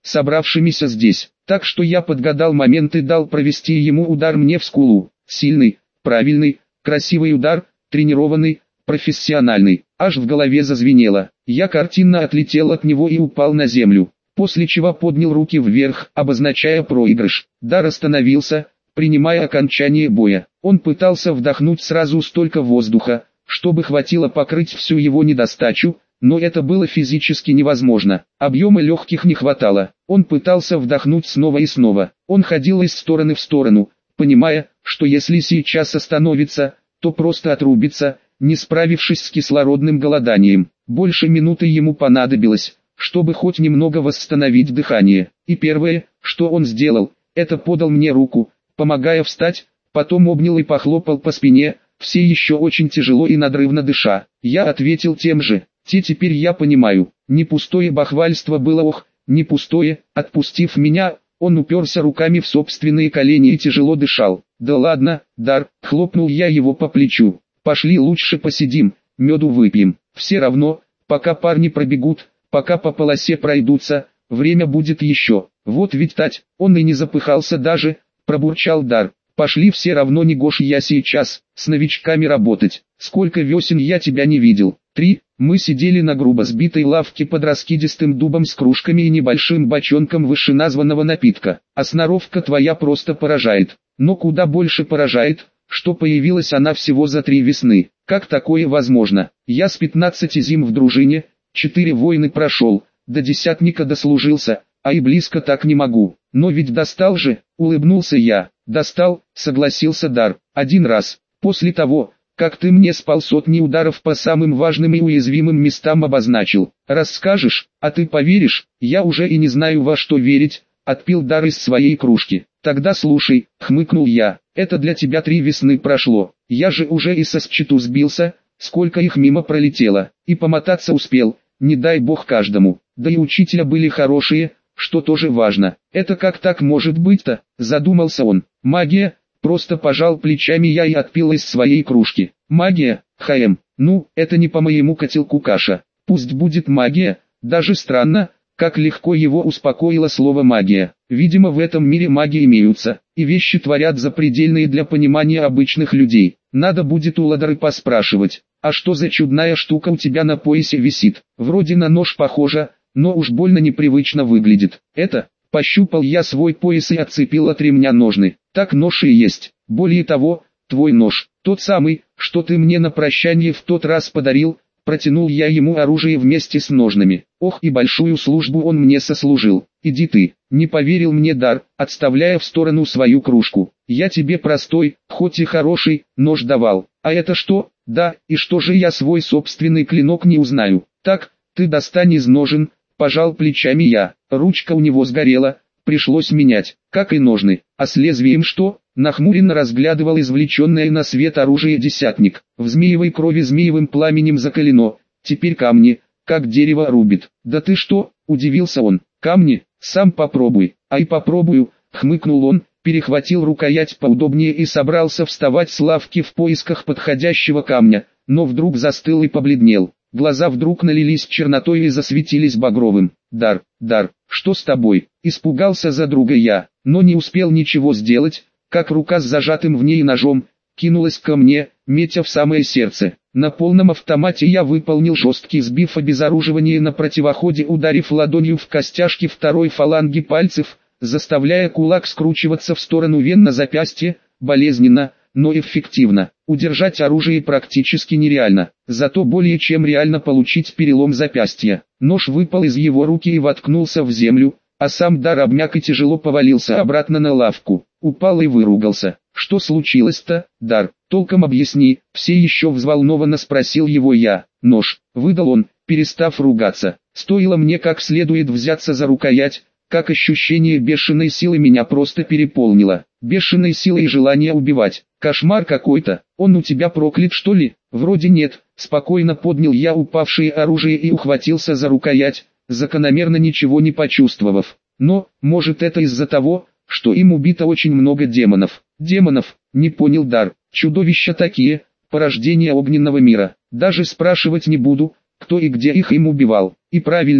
A: собравшимися здесь. Так что я подгадал момент и дал провести ему удар мне в скулу. Сильный, правильный, красивый удар, тренированный, профессиональный. Аж в голове зазвенело. Я картинно отлетел от него и упал на землю. После чего поднял руки вверх, обозначая проигрыш. Дар остановился, принимая окончание боя. Он пытался вдохнуть сразу столько воздуха, чтобы хватило покрыть всю его недостачу, но это было физически невозможно. Объема легких не хватало. Он пытался вдохнуть снова и снова. Он ходил из стороны в сторону, понимая, что если сейчас остановится, то просто отрубится, не справившись с кислородным голоданием. Больше минуты ему понадобилось, чтобы хоть немного восстановить дыхание. И первое, что он сделал, это подал мне руку, помогая встать, потом обнял и похлопал по спине, все еще очень тяжело и надрывно дыша. Я ответил тем же. Те теперь я понимаю, не пустое бахвальство было, ох, не пустое. Отпустив меня, он уперся руками в собственные колени и тяжело дышал. Да ладно, Дар, хлопнул я его по плечу. Пошли лучше посидим, меду выпьем. Все равно, пока парни пробегут, пока по полосе пройдутся, время будет еще. Вот ведь тать, он и не запыхался даже, пробурчал Дар. Пошли, все равно не гож я сейчас, с новичками работать. Сколько весен я тебя не видел. Три. Мы сидели на грубо сбитой лавке под раскидистым дубом с кружками и небольшим бочонком вышеназванного напитка. А сноровка твоя просто поражает. Но куда больше поражает, что появилась она всего за три весны. Как такое возможно? Я с пятнадцати зим в дружине, четыре войны прошел, до десятника дослужился, а и близко так не могу. Но ведь достал же, улыбнулся я. Достал, согласился Дар, один раз, после того, как ты мне спал сотни ударов по самым важным и уязвимым местам обозначил. Расскажешь, а ты поверишь, я уже и не знаю во что верить, отпил Дар из своей кружки. Тогда слушай, хмыкнул я, это для тебя три весны прошло, я же уже и со счету сбился, сколько их мимо пролетело, и помотаться успел, не дай бог каждому, да и учителя были хорошие, что тоже важно. Это как так может быть-то, задумался он. Магия, просто пожал плечами я и отпил из своей кружки. Магия, ХМ, ну, это не по моему котелку каша. Пусть будет магия, даже странно, как легко его успокоило слово магия. Видимо, в этом мире маги имеются, и вещи творят запредельные для понимания обычных людей. Надо будет у Ладары поспрашивать, а что за чудная штука у тебя на поясе висит? Вроде на нож похоже, но уж больно непривычно выглядит. Это, пощупал я свой пояс и отцепил от ремня ножны. Так нож и есть. Более того, твой нож, тот самый, что ты мне на прощание в тот раз подарил, протянул я ему оружие вместе с ножнами. Ох, и большую службу он мне сослужил. Иди ты, не поверил мне Дар, отставляя в сторону свою кружку. Я тебе простой, хоть и хороший, нож давал. А это что? Да, и что же я свой собственный клинок не узнаю? Так, ты достань из ножен. Пожал плечами я, ручка у него сгорела, пришлось менять, как и ножны. А с лезвием что? Нахмуренно разглядывал извлеченное на свет оружие десятник. В змеевой крови змеевым пламенем закалено, теперь камни, как дерево рубит. Да ты что? Удивился он. Камни? Сам попробуй. Ай, попробую, хмыкнул он, перехватил рукоять поудобнее и собрался вставать с лавки в поисках подходящего камня, но вдруг застыл и побледнел. Глаза вдруг налились чернотой и засветились багровым. Дар, Дар, что с тобой? Испугался за друга я, но не успел ничего сделать, как рука с зажатым в ней ножом кинулась ко мне, метя в самое сердце. На полном автомате я выполнил жесткий сбив обезоруживания на противоходе, ударив ладонью в костяшки второй фаланги пальцев, заставляя кулак скручиваться в сторону вен на запястье, болезненно, но эффективно. Удержать оружие практически нереально, зато более чем реально получить перелом запястья. Нож выпал из его руки и воткнулся в землю, а сам Дар обмяк и тяжело повалился обратно на лавку. Упал и выругался. Что случилось-то, Дар? Толком объясни, все еще взволнованно спросил его я. Нож, выдал он, перестав ругаться. Стоило мне как следует взяться за рукоять, как ощущение бешеной силы меня просто переполнило. Бешеной силой и желание убивать. Кошмар какой-то. Он у тебя проклят, что ли? Вроде нет. Спокойно поднял я упавшее оружие и ухватился за рукоять, закономерно ничего не почувствовав. Но, может, это из-за того, что им убито очень много демонов. Демонов, не понял Дар. Чудовища такие, порождение огненного мира. Даже спрашивать не буду, кто и где их им убивал. И правильно,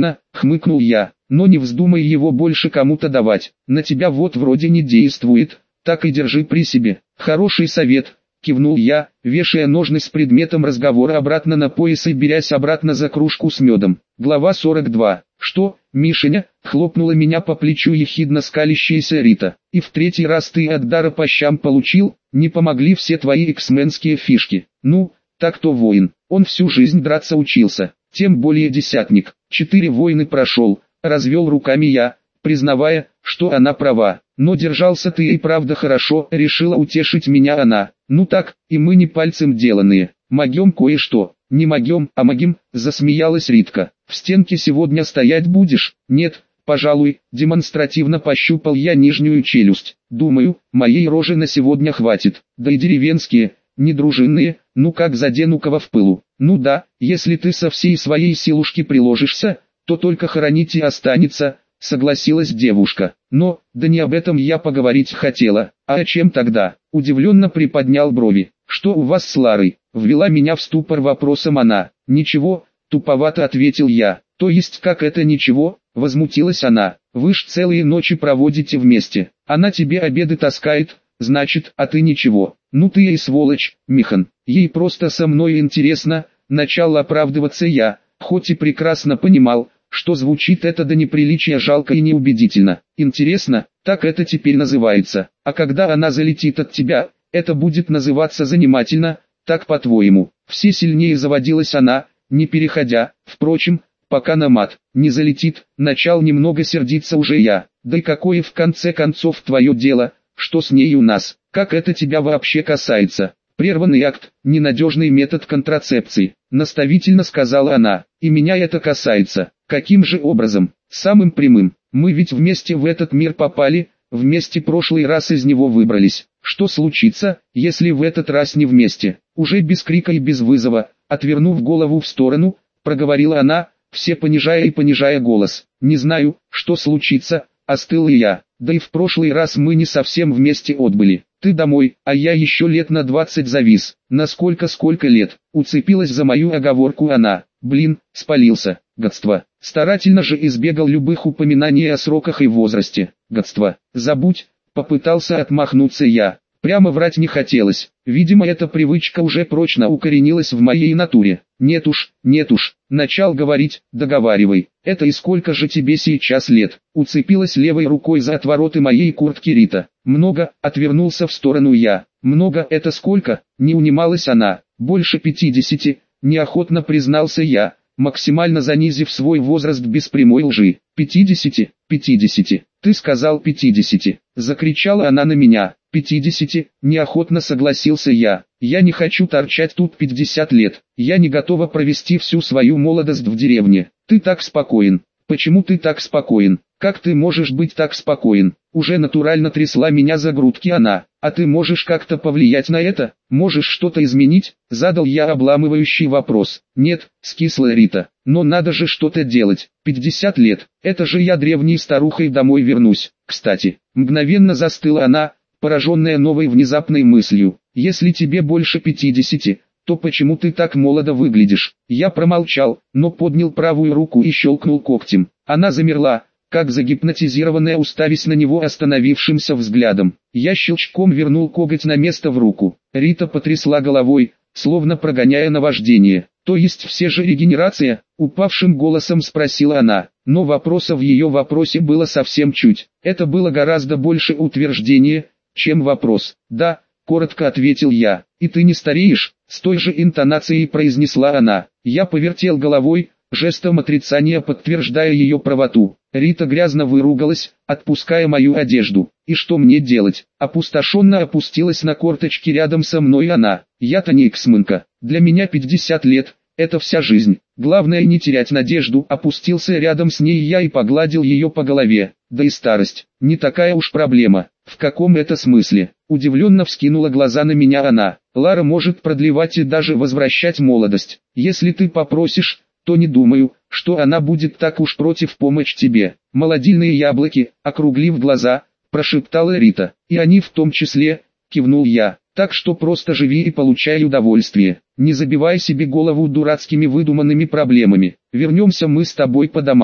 A: хмыкнул я, но не вздумай его больше кому-то давать, на тебя вот вроде не действует, так и держи при себе. Хороший совет, кивнул я, вешая ножны с предметом разговора обратно на пояс и берясь обратно за кружку с медом. Глава сорок два. Что, Мишеня, хлопнула меня по плечу ехидно скалящаяся Рита. И в третий раз ты от дара по щам получил, не помогли все твои эксменские фишки. Ну, так-то воин, он всю жизнь драться учился, тем более десятник. Четыре войны прошел, развел руками я, признавая, что она права. Но держался ты и правда хорошо, решила утешить меня она. Ну так, и мы не пальцем деланные, могем кое-что. Не могем, а могим, засмеялась Ритка. В стенке сегодня стоять будешь? Нет, пожалуй, демонстративно пощупал я нижнюю челюсть. Думаю, моей рожи на сегодня хватит. Да и деревенские, не дружинные, ну как задену кого в пылу. Ну да, если ты со всей своей силушки приложишься, то только хоронить и останется, согласилась девушка. Но, да не об этом я поговорить хотела, а о чем тогда? Удивленно приподнял брови. Что у вас с Ларой? Ввела меня в ступор вопросом она. Ничего, туповато ответил я. То есть как это ничего? Возмутилась она. Вы ж целые ночи проводите вместе. Она тебе обеды таскает, значит, а ты ничего. Ну ты и сволочь, Михан. Ей просто со мной интересно. Начал оправдываться я, хоть и прекрасно понимал, что звучит это до неприличия жалко и неубедительно. Интересно, так это теперь называется. А когда она залетит от тебя, это будет называться занимательно, так по-твоему. Все сильнее заводилась она, не переходя, впрочем, пока на мат не залетит, начал немного сердиться уже я. Да и какое в конце концов твое дело, что с ней у нас, как это тебя вообще касается? Прерванный акт, ненадежный метод контрацепции, наставительно сказала она, и меня это касается. Каким же образом? Самым прямым. Мы ведь вместе в этот мир попали, вместе прошлый раз из него выбрались. Что случится, если в этот раз не вместе? Уже без крика и без вызова, отвернув голову в сторону, проговорила она, все понижая и понижая голос. Не знаю, что случится, остыл и я. Да и в прошлый раз мы не совсем вместе отбыли. Ты домой, а я еще лет на двадцать завис. Насколько сколько лет? Уцепилась за мою оговорку она. Блин, спалился. Гадство. Старательно же избегал любых упоминаний о сроках и возрасте. Гадство. Забудь, попытался отмахнуться я. Прямо врать не хотелось. Видимо, эта привычка уже прочно укоренилась в моей натуре. Нет уж, нет уж. Начал говорить, договаривай. Это и сколько же тебе сейчас лет? Уцепилась левой рукой за отвороты моей куртки Рита. Много, отвернулся в сторону я. Много это сколько? Не унималась она. Больше пятидесяти, неохотно признался я, максимально занизив свой возраст без прямой лжи. «Пятидесяти, пятидесяти, ты сказал пятидесяти!» Закричала она на меня. «Пятидесяти!» Неохотно согласился я. «Я не хочу торчать тут пятьдесят лет. Я не готова провести всю свою молодость в деревне. Ты так спокоен. Почему ты так спокоен? Как ты можешь быть так спокоен?» Уже натурально трясла меня за грудки она. «А ты можешь как-то повлиять на это? Можешь что-то изменить?» Задал я обламывающий вопрос. «Нет», скисла Рита. «Но надо же что-то делать. пятьдесят лет. Это же я древней старухой домой вернусь. Кстати». Мгновенно застыла она, пораженная новой внезапной мыслью. «Если тебе больше пятидесяти, то почему ты так молодо выглядишь?» Я промолчал, но поднял правую руку и щелкнул когтем. Она замерла, как загипнотизированная, уставясь на него остановившимся взглядом. Я щелчком вернул коготь на место в руку. Рита потрясла головой, словно прогоняя наваждение. «То есть все же регенерация?» — упавшим голосом спросила она. Но вопроса в ее вопросе было совсем чуть. Это было гораздо больше утверждение, чем вопрос. «Да», — коротко ответил я. «И ты не стареешь?» — с той же интонацией произнесла она. Я повертел головой, жестом отрицания подтверждая ее правоту. Рита грязно выругалась, отпуская мою одежду. «И что мне делать?» Опустошенно опустилась на корточки рядом со мной она. «Я-то не эксмынка. Для меня пятьдесят лет. Это вся жизнь. Главное не терять надежду». Опустился рядом с ней я и погладил ее по голове. «Да и старость. Не такая уж проблема». «В каком это смысле?» Удивленно вскинула глаза на меня она. «Лара может продлевать и даже возвращать молодость. Если ты попросишь, то не думаю, что она будет так уж против помочь тебе». «Молодильные яблоки», округлив глаза, прошептала Рита. «И они в том числе», кивнул я. «Так что просто живи и получай удовольствие. Не забивай себе голову дурацкими выдуманными проблемами. Вернемся мы с тобой по домам.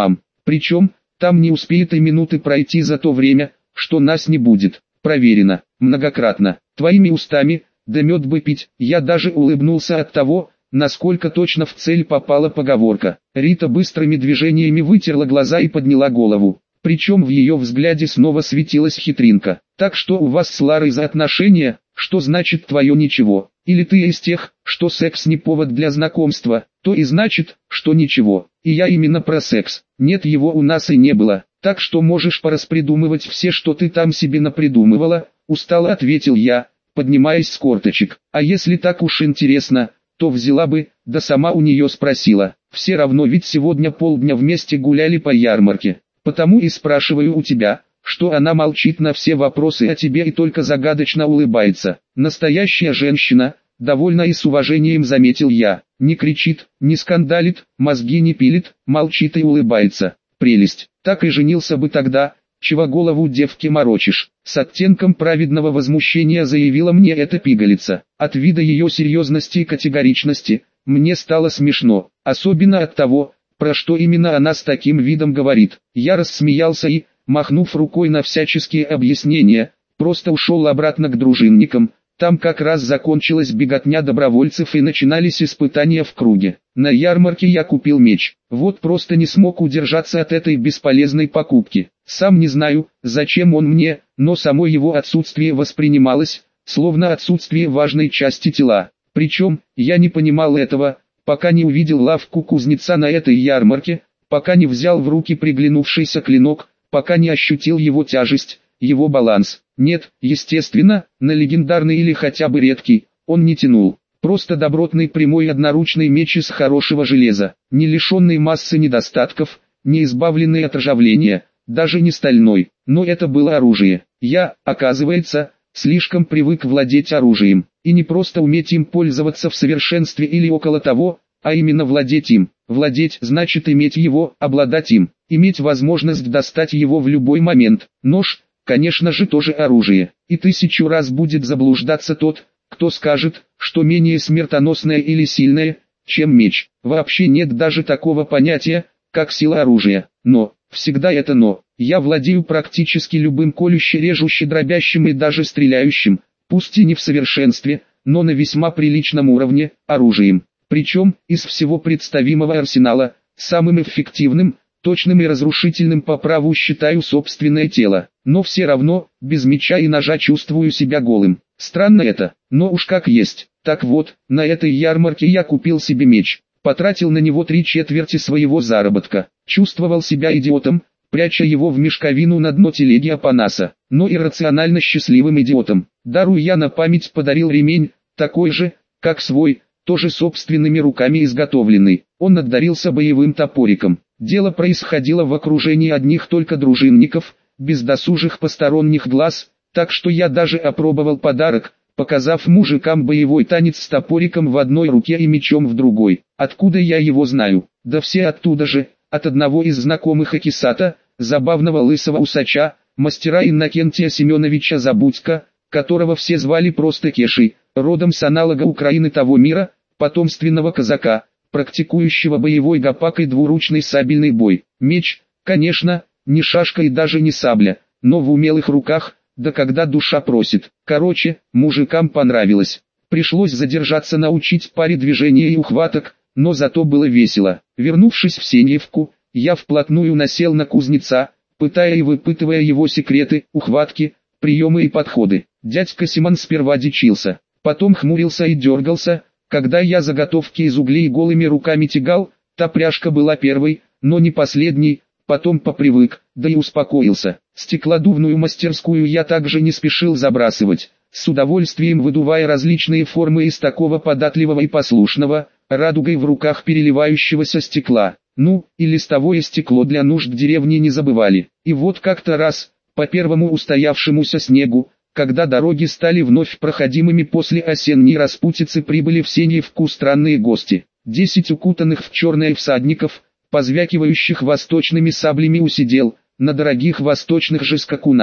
A: Причем, там не успеет и минуты пройти за то время, что нас не будет. Проверено, многократно, твоими устами, да мед бы пить. Я даже улыбнулся от того, насколько точно в цель попала поговорка. Рита быстрыми движениями вытерла глаза и подняла голову. Причем в ее взгляде снова светилась хитринка. Так что у вас с Ларой за отношения, что значит твое ничего? Или ты из тех, что секс не повод для знакомства, то и значит, что ничего. И я именно про секс. Нет, его у нас и не было. Так что можешь пораспридумывать все, что ты там себе напридумывала, устало ответил я, поднимаясь с корточек. А если так уж интересно, то взяла бы, да сама у нее спросила. Все равно ведь сегодня полдня вместе гуляли по ярмарке. Потому и спрашиваю у тебя, что она молчит на все вопросы о тебе и только загадочно улыбается. Настоящая женщина, довольно и с уважением заметил я. Не кричит, не скандалит, мозги не пилит, молчит и улыбается. Прелесть, так и женился бы тогда, чего голову девки морочишь. С оттенком праведного возмущения заявила мне эта пигалица. От вида ее серьезности и категоричности, мне стало смешно, особенно от того, про что именно она с таким видом говорит. Я рассмеялся и, махнув рукой на всяческие объяснения, просто ушел обратно к дружинникам. Там как раз закончилась беготня добровольцев и начинались испытания в круге. На ярмарке я купил меч. Вот просто не смог удержаться от этой бесполезной покупки. Сам не знаю, зачем он мне, но само его отсутствие воспринималось, словно отсутствие важной части тела. Причем, я не понимал этого, пока не увидел лавку кузнеца на этой ярмарке, пока не взял в руки приглянувшийся клинок, пока не ощутил его тяжесть, его баланс. Нет, естественно, на легендарный или хотя бы редкий, он не тянул. Просто добротный прямой одноручный меч из хорошего железа, не лишенный массы недостатков, не избавленный от ржавления, даже не стальной. Но это было оружие. Я, оказывается, слишком привык владеть оружием. И не просто уметь им пользоваться в совершенстве или около того, а именно владеть им. Владеть значит иметь его, обладать им, иметь возможность достать его в любой момент. Нож, конечно же, тоже оружие. И тысячу раз будет заблуждаться тот, кто скажет, что менее смертоносное или сильное, чем меч. Вообще нет даже такого понятия, как сила оружия. Но, всегда это но. Я владею практически любым колюще-режуще-дробящим и даже стреляющим, пусть и не в совершенстве, но на весьма приличном уровне, оружием. Причем, из всего представимого арсенала, самым эффективным, точным и разрушительным по праву считаю собственное тело. Но все равно, без меча и ножа чувствую себя голым. Странно это, но уж как есть. Так вот, на этой ярмарке я купил себе меч. Потратил на него три четверти своего заработка. Чувствовал себя идиотом, пряча его в мешковину на дно телеги Апанаса. Но иррационально счастливым идиотом. Дару я на память подарил ремень, такой же, как свой, тоже собственными руками изготовленный. Он отдарился боевым топориком. Дело происходило в окружении одних только дружинников, без досужих посторонних глаз, так что я даже опробовал подарок, показав мужикам боевой танец с топориком в одной руке и мечом в другой. Откуда я его знаю? Да все оттуда же, от одного из знакомых Акисата, забавного лысого усача, мастера Иннокентия Семеновича Забудько, которого все звали просто Кешей, родом с аналога Украины того мира, потомственного казака, практикующего боевой гопак и двуручный сабельный бой. Меч, конечно, не шашка и даже не сабля, но в умелых руках, да когда душа просит. Короче, мужикам понравилось. Пришлось задержаться научить паре движения и ухваток, но зато было весело. Вернувшись в Сеньевку, я вплотную насел на кузнеца, пытая и выпытывая его секреты, ухватки, приемы и подходы. Дядька Симон сперва дичился, потом хмурился и дергался, когда я заготовки из углей голыми руками тягал. Та пряжка была первой, но не последней. Потом попривык, да и успокоился. Стеклодувную мастерскую я также не спешил забрасывать, с удовольствием выдувая различные формы из такого податливого и послушного, радугой в руках переливающегося стекла. Ну, и листовое стекло для нужд деревни не забывали. И вот как-то раз, по первому устоявшемуся снегу, когда дороги стали вновь проходимыми после осенней распутицы, прибыли в Сеньевку странные гости. Десять укутанных в черное всадников, позвякивающих восточными саблями у седел, на дорогих восточных же скакунах.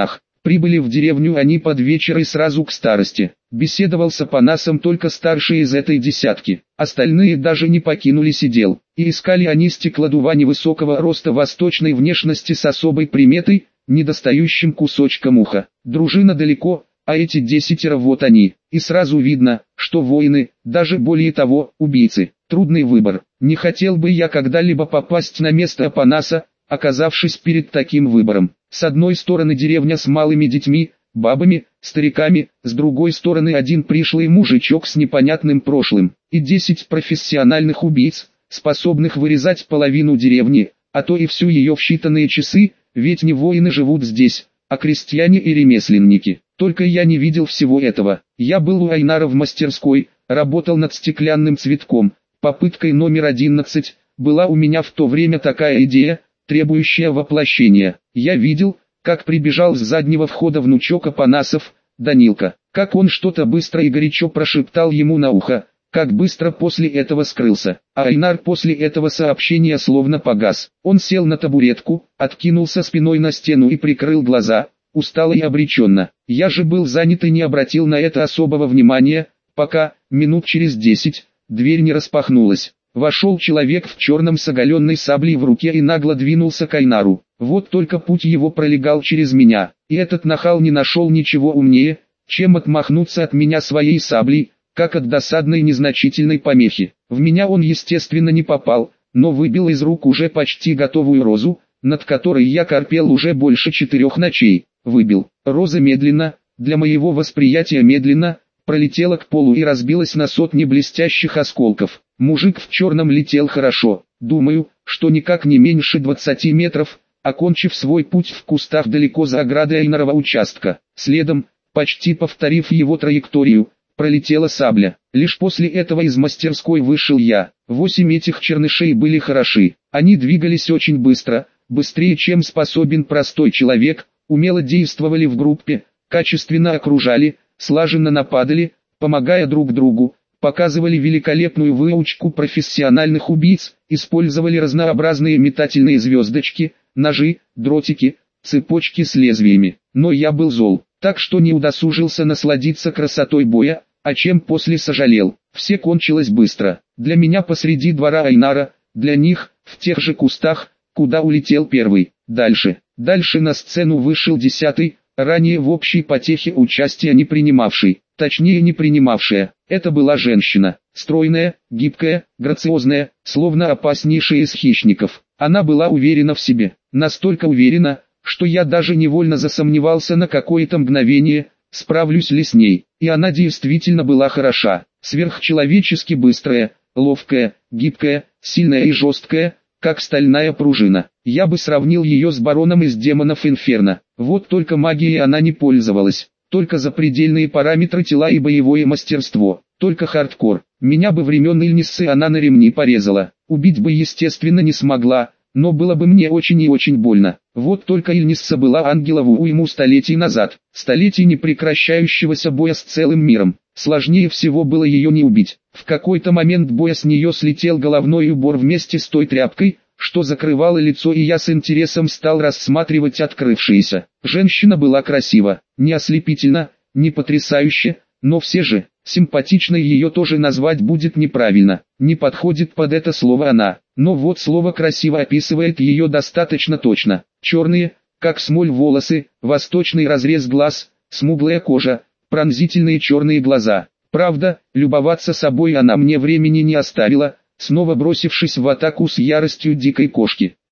A: Прибыли в деревню они под вечер и сразу к старости. Беседовал с Апанасом только старший из этой десятки. Остальные даже не покинули сидел. И искали они стеклодува невысокого роста восточной внешности с особой приметой, недостающим кусочком уха. Дружина далеко, а эти десятеро вот они. И сразу видно, что воины, даже более того, убийцы. Трудный выбор. Не хотел бы я когда-либо попасть на место Апанаса, оказавшись перед таким выбором. С одной стороны деревня с малыми детьми, бабами, стариками, с другой стороны один пришлый мужичок с непонятным прошлым, и десять профессиональных убийц, способных вырезать половину деревни, а то и всю ее в считанные часы, ведь не воины живут здесь, а крестьяне и ремесленники. Только я не видел всего этого. Я был у Айнара в мастерской, работал над стеклянным цветком, попыткой номер одиннадцать, была у меня в то время такая идея, требующая воплощения. Я видел, как прибежал с заднего входа внучок Апанасов, Данилка, как он что-то быстро и горячо прошептал ему на ухо, как быстро после этого скрылся. А Айнар после этого сообщения словно погас. Он сел на табуретку, откинулся спиной на стену и прикрыл глаза, устало и обреченно. Я же был занят и не обратил на это особого внимания, пока, минут через десять, дверь не распахнулась. Вошел человек в черном с оголенной саблей в руке и нагло двинулся к Айнару. Вот только путь его пролегал через меня, и этот нахал не нашел ничего умнее, чем отмахнуться от меня своей саблей, как от досадной незначительной помехи. В меня он естественно не попал, но выбил из рук уже почти готовую розу, над которой я корпел уже больше четырех ночей. Выбил. Роза медленно, для моего восприятия медленно, пролетела к полу и разбилась на сотни блестящих осколков. Мужик в черном летел хорошо, думаю, что никак не меньше двадцати метров, окончив свой путь в кустах далеко за оградой Айнарова участка. Следом, почти повторив его траекторию, пролетела сабля. Лишь после этого из мастерской вышел я. Восемь этих чернышей были хороши. Они двигались очень быстро, быстрее чем способен простой человек, умело действовали в группе, качественно окружали, слаженно нападали, помогая друг другу, показывали великолепную выучку профессиональных убийц, использовали разнообразные метательные звездочки, ножи, дротики, цепочки с лезвиями. Но я был зол, так что не удосужился насладиться красотой боя, о чем после сожалел. Все кончилось быстро. Для меня посреди двора Айнара, для них, в тех же кустах, куда улетел первый. Дальше, дальше на сцену вышел десятый, ранее в общей потехе участия не принимавший, точнее не принимавшая. Это была женщина, стройная, гибкая, грациозная, словно опаснейшая из хищников. Она была уверена в себе, настолько уверена, что я даже невольно засомневался на какое-то мгновение, справлюсь ли с ней. И она действительно была хороша, сверхчеловечески быстрая, ловкая, гибкая, сильная и жесткая, как стальная пружина. Я бы сравнил ее с бароном из демонов Инферно. Вот только магией она не пользовалась, только запредельные параметры тела и боевое мастерство, только хардкор. Меня бы времен Ильниссы она на ремни порезала, убить бы естественно не смогла, но было бы мне очень и очень больно. Вот только Ильнисса была ангелову уйму столетий назад, столетий непрекращающегося боя с целым миром. Сложнее всего было ее не убить. В какой-то момент боя с нее слетел головной убор вместе с той тряпкой, что закрывало лицо, и я с интересом стал рассматривать открывшееся. Женщина была красива, не ослепительно, не потрясающе, но все же, симпатичной ее тоже назвать будет неправильно, не подходит под это слово она, но вот слово «красиво» описывает ее достаточно точно. Черные, как смоль волосы, восточный разрез глаз, смуглая кожа, пронзительные черные глаза. Правда, любоваться собой она мне времени не оставила, снова бросившись в атаку с яростью дикой кошки.